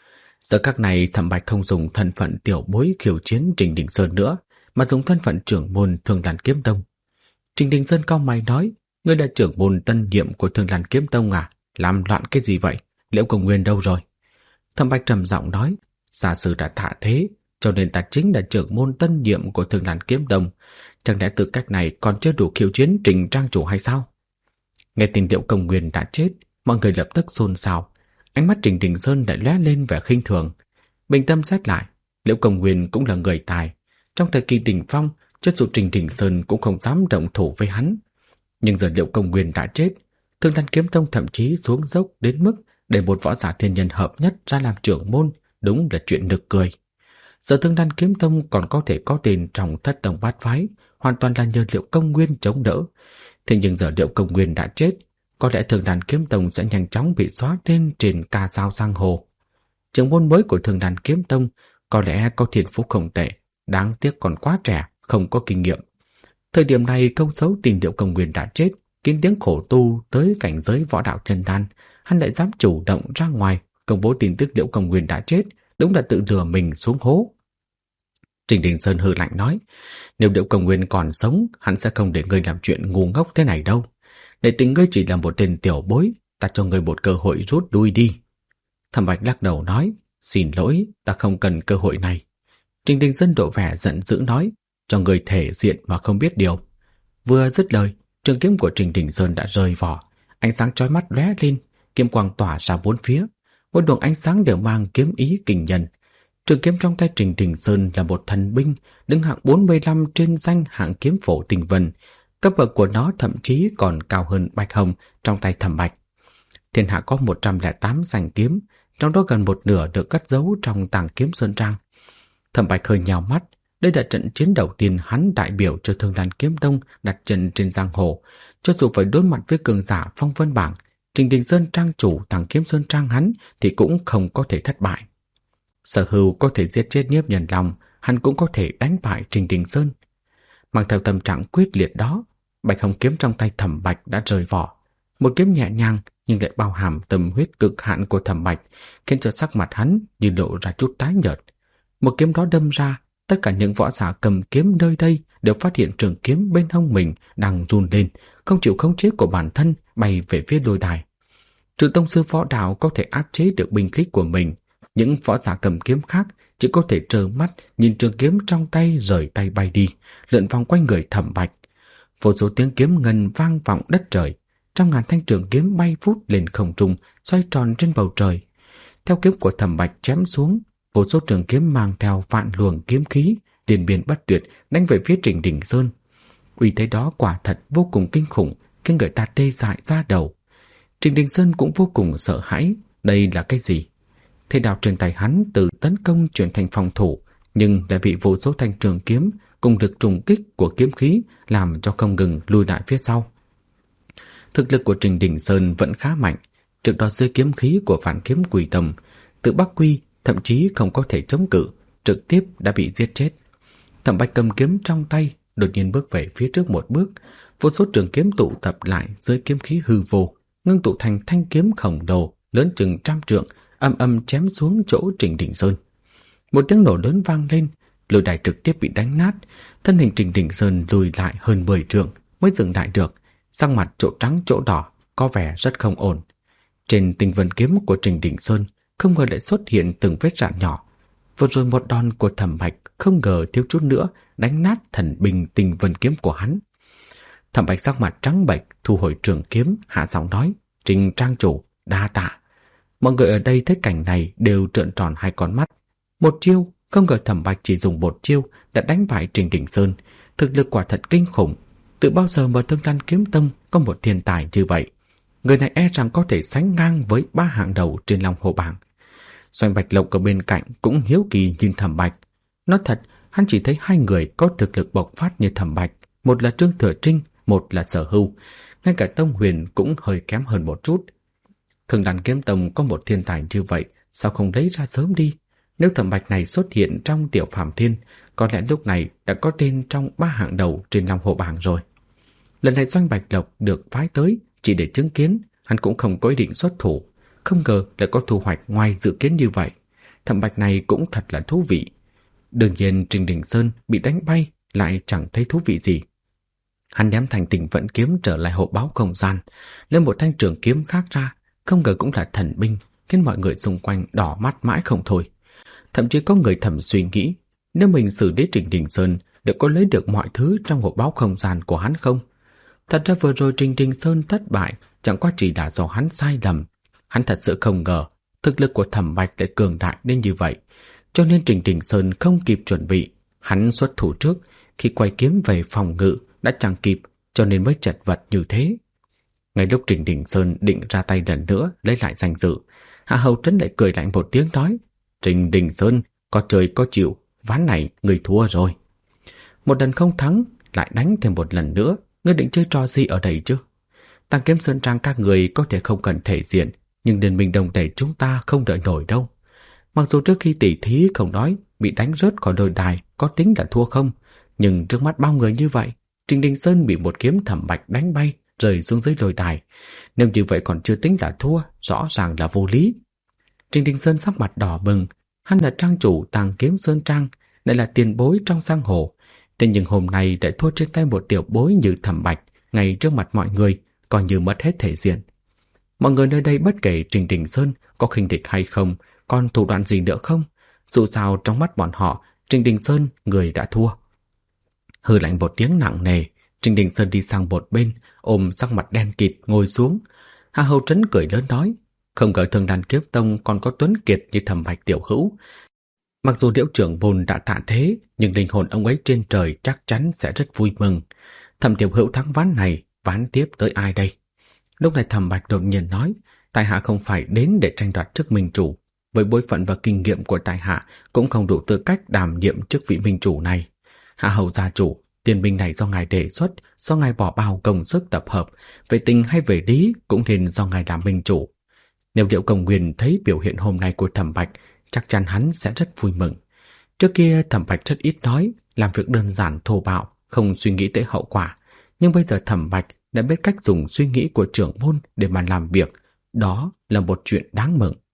Giờ các này Thẩm Bạch không dùng thân phận tiểu bối khiêu chiến Trình Đình Sơn nữa, mà dùng thân phận trưởng môn Thường Đàn Kiếm Tông. Trình Đình Sơn cau mày nói: ngươi là trưởng môn tân nhiệm của Thường Đàn Kiếm Tông à? Làm loạn cái gì vậy? Liễu Công Nguyên đâu rồi? Thẩm Bạch trầm giọng nói: gia sư đã thạ thế, cho nên ta chính là trưởng môn tân nhiệm của Thường Đàn Kiếm Tông. Chẳng lẽ tư cách này còn chưa đủ khiêu chiến Trình trang chủ hay sao? Nghe tin Liễu Công Nguyên đã chết, mọi người lập tức xôn xao. Ánh mắt Trình Đình Sơn lại lóe lên vẻ khinh thường. Bình tâm xét lại, Liễu Công Nguyên cũng là người tài. Trong thời kỳ đỉnh phong, cho dù Trình Đình Sơn cũng không dám động thủ với hắn. Nhưng giờ Liễu Công Nguyên đã chết, Thường Đàn Kiếm Tông thậm chí xuống dốc đến mức để một võ giả thiên nhân hợp nhất ra làm trưởng môn, đúng là chuyện nực cười. Giờ Thường Đàn Kiếm Tông còn có thể có tên trong thất tông bát phái, hoàn toàn là nhờ Liễu Công Nguyên chống đỡ. Thế nhưng giờ Liễu Công Nguyên đã chết, có lẽ Thường Đàn Kiếm Tông sẽ nhanh chóng bị xóa tên trên ca dao giang hồ. Trưởng môn mới của Thường Đàn Kiếm Tông có lẽ có thiên phú không tệ, đáng tiếc còn quá trẻ, không có kinh nghiệm. Thời điểm này công xấu tin Liễu Công Nguyên đã chết, kín tiếng khổ tu tới cảnh giới võ đạo chân đan, hắn lại dám chủ động ra ngoài công bố tin tức Liễu Công Nguyên đã chết, đúng là tự lừa mình xuống hố. Trình Đình Sơn hừ lạnh nói: nếu Liễu Công Nguyên còn sống, hắn sẽ không để ngươi làm chuyện ngu ngốc thế này đâu. Để tình ngươi chỉ là một tên tiểu bối, ta cho ngươi một cơ hội rút lui đi. Thẩm Bạch lắc đầu nói: xin lỗi, ta không cần cơ hội này. Trình Đình Sơn độ vẻ giận dữ nói: cho ngươi thể diện mà không biết điều. Vừa dứt lời, trường kiếm của Trình Đình Sơn đã rời vỏ, ánh sáng chói mắt lóe lên, kiếm quang tỏa ra bốn phía, mỗi luồng ánh sáng đều mang kiếm ý kinh nhân. Trường kiếm trong tay Trình Đình Sơn là một thần binh, đứng hạng 45 trên danh hạng kiếm phổ Tình Vân. Cấp bậc của nó thậm chí còn cao hơn Bạch Hồng trong tay Thẩm Bạch. Thiên hạ có 108 danh kiếm, trong đó gần một nửa được cất giấu trong Tàng Kiếm Sơn Trang. Thẩm Bạch hơi nhào mắt, đây là trận chiến đầu tiên hắn đại biểu cho Thường Đàn Kiếm Tông đặt chân trên giang hồ. Cho dù phải đối mặt với cường giả phong vân bảng, Trình Đình Sơn trang chủ Tàng Kiếm Sơn Trang hắn thì cũng không có thể thất bại. Sở Hưu có thể giết chết Nhiếp Nhân Long, hắn cũng có thể đánh bại Trình Đình Sơn. Mang theo tâm trạng quyết liệt đó, Bạch Hồng kiếm trong tay Thẩm Bạch đã rời vỏ. Một kiếm nhẹ nhàng nhưng lại bao hàm tâm huyết cực hạn của Thẩm Bạch, khiến cho sắc mặt hắn như lộ ra chút tái nhợt. Một kiếm đó đâm ra, tất cả những võ giả cầm kiếm nơi đây đều phát hiện trường kiếm bên hông mình đang run lên, không chịu khống chế của bản thân, bay về phía lôi đài. Trừ tông sư võ đạo có thể áp chế được binh khí của mình, những võ giả cầm kiếm khác chỉ có thể trơ mắt nhìn trường kiếm trong tay rời tay bay đi, lượn vòng quanh người Thẩm Bạch. Vô số tiếng kiếm ngân vang vọng đất trời, trăm ngàn thanh trường kiếm bay vút lên không trung, xoay tròn trên bầu trời. Theo kiếm của Thẩm Bạch chém xuống, vô số trường kiếm mang theo vạn luồng kiếm khí liên miên bất tuyệt đánh về phía Trình Đình Sơn. Uy thế đó quả thật vô cùng kinh khủng, khiến người ta tê dại da đầu. Trình Đình Sơn cũng vô cùng sợ hãi, đây là cái gì? Thế đao trên tay hắn từ tấn công chuyển thành phòng thủ, nhưng đã bị vô số thanh trường kiếm cùng lực trùng kích của kiếm khí làm cho không ngừng lùi lại phía sau. Thực lực của Trình Đình Sơn vẫn khá mạnh, trước đó dưới kiếm khí của Phản Kiếm Quỷ Tông, tự Bắc Quy thậm chí không có thể chống cự, trực tiếp đã bị giết chết. Thẩm Bạch cầm kiếm trong tay, đột nhiên bước về phía trước một bước, vô số trường kiếm tụ tập lại dưới kiếm khí hư vô, ngưng tụ thành thanh kiếm khổng lồ lớn chừng 100 trượng, âm âm chém xuống chỗ Trình Đình Sơn. Một tiếng nổ lớn vang lên, lôi đài trực tiếp bị đánh nát, thân hình Trình Đình Sơn lùi lại hơn 10 trượng mới dừng lại được, sắc mặt chỗ trắng chỗ đỏ, có vẻ rất không ổn. Trên tinh vân kiếm của Trình Đình Sơn không ngờ lại xuất hiện từng vết rạn nhỏ. Vừa rồi một đòn của Thẩm Bạch không ngờ thiếu chút nữa đánh nát thần binh tinh vân kiếm của hắn. Thẩm Bạch sắc mặt trắng bệch thu hồi trường kiếm, hạ giọng nói: "Trình trang chủ, đa tạ." Mọi người ở đây thấy cảnh này đều trợn tròn hai con mắt. Một chiêu, không ngờ Thẩm Bạch chỉ dùng một chiêu đã đánh bại Trình Đình Sơn, thực lực quả thật kinh khủng. Từ bao giờ mà Thương Lan Kiếm Tông có một thiên tài như vậy? Người này e rằng có thể sánh ngang với 3 hạng đầu trên Long Hồ bảng. Doanh Bạch Lộc ở bên cạnh cũng hiếu kỳ nhìn Thẩm Bạch. Nói thật, hắn chỉ thấy hai người có thực lực bộc phát như Thẩm Bạch, một là Trương Thừa Trinh, một là Sở Hưu, ngay cả Tông Huyền cũng hơi kém hơn một chút. Thương Lan Kiếm Tông có một thiên tài như vậy, sao không lấy ra sớm đi? Nếu Thẩm Bạch này xuất hiện trong Tiểu Phàm Thiên, có lẽ lúc này đã có tên trong 3 hạng đầu trên Long Hồ bảng rồi. Lần này Doanh Bạch Lộc được phái tới chỉ để chứng kiến, hắn cũng không có ý định xuất thủ, không ngờ lại có thu hoạch ngoài dự kiến như vậy. Thẩm Bạch này cũng thật là thú vị. Đương nhiên Trình Đình Sơn bị đánh bay lại chẳng thấy thú vị gì. Hắn ném thành Tình Vận kiếm trở lại hộp báo không gian, lấy một thanh trường kiếm khác ra, không ngờ cũng là thần binh, khiến mọi người xung quanh đỏ mắt mãi không thôi. Thậm chí có người thầm suy nghĩ, nếu mình xử lý Trình Đình Sơn liệu có lấy được mọi thứ trong hộp báo không gian của hắn không? Thật ra vừa rồi Trình Đình Sơn thất bại chẳng qua chỉ là do hắn sai lầm. Hắn thật sự không ngờ thực lực của Thẩm Bạch lại cường đại đến như vậy, cho nên Trình Đình Sơn không kịp chuẩn bị. Hắn xuất thủ trước, khi quay kiếm về phòng ngự đã chẳng kịp, cho nên mới chật vật như thế. Ngay lúc Trình Đình Sơn định ra tay lần nữa lấy lại danh dự, Hạ Hầu Trấn lại cười lạnh một tiếng nói: "Trình Đình Sơn, có trời có chịu, ván này người thua rồi. Một lần không thắng, lại đánh thêm một lần nữa, ngươi định chơi trò gì ở đây chứ? Tăng Kiếm Sơn Trang các người có thể không cần thể diện, nhưng Liên Minh Đồng Tề chúng ta không đợi nổi đâu. Mặc dù trước khi tỉ thí không nói bị đánh rớt khỏi đôi đài có tính là thua không, nhưng trước mắt bao người như vậy, Trình Đình Sơn bị một kiếm Thẩm Bạch đánh bay rơi xuống dưới đôi đài. Nếu như vậy còn chưa tính là thua, rõ ràng là vô lý." Trình Đình Sơn sắc mặt đỏ bừng, hắn là trang chủ Tàng Kiếm Sơn Trang, lại là tiền bối trong giang hồ. Thế nhưng hôm nay lại thua trên tay một tiểu bối như Thẩm Bạch, ngay trước mặt mọi người, coi như mất hết thể diện. Mọi người nơi đây bất kể Trình Đình Sơn có khinh địch hay không, còn thủ đoạn gì nữa không, dù sao trong mắt bọn họ, Trình Đình Sơn người đã thua. Hừ lạnh một tiếng nặng nề, Trình Đình Sơn đi sang một bên, ôm sắc mặt đen kịt ngồi xuống. Hạ Hầu Trấn cười lớn nói: "Không ngờ Thương Lan Kiếm Tông còn có tuấn kiệt như Thẩm Bạch tiểu hữu. Mặc dù Liễu trưởng môn đã tạ thế, nhưng linh hồn ông ấy trên trời chắc chắn sẽ rất vui mừng. Thẩm tiểu hữu thắng ván này, ván tiếp tới ai đây?" Lúc này Thẩm Bạch đột nhiên nói: "Tại hạ không phải đến để tranh đoạt chức minh chủ, với bối phận và kinh nghiệm của tại hạ cũng không đủ tư cách đảm nhiệm chức vị minh chủ này. Hạ Hầu gia chủ, tiền binh này do ngài đề xuất, do ngài bỏ bao công sức tập hợp, về tình hay về lý cũng nên do ngài làm minh chủ. Nếu Liễu Công Nguyên thấy biểu hiện hôm nay của Thẩm Bạch, chắc chắn hắn sẽ rất vui mừng." Trước kia Thẩm Bạch rất ít nói, làm việc đơn giản thô bạo, không suy nghĩ tới hậu quả, nhưng bây giờ Thẩm Bạch đã biết cách dùng suy nghĩ của trưởng môn để mà làm việc, đó là một chuyện đáng mừng.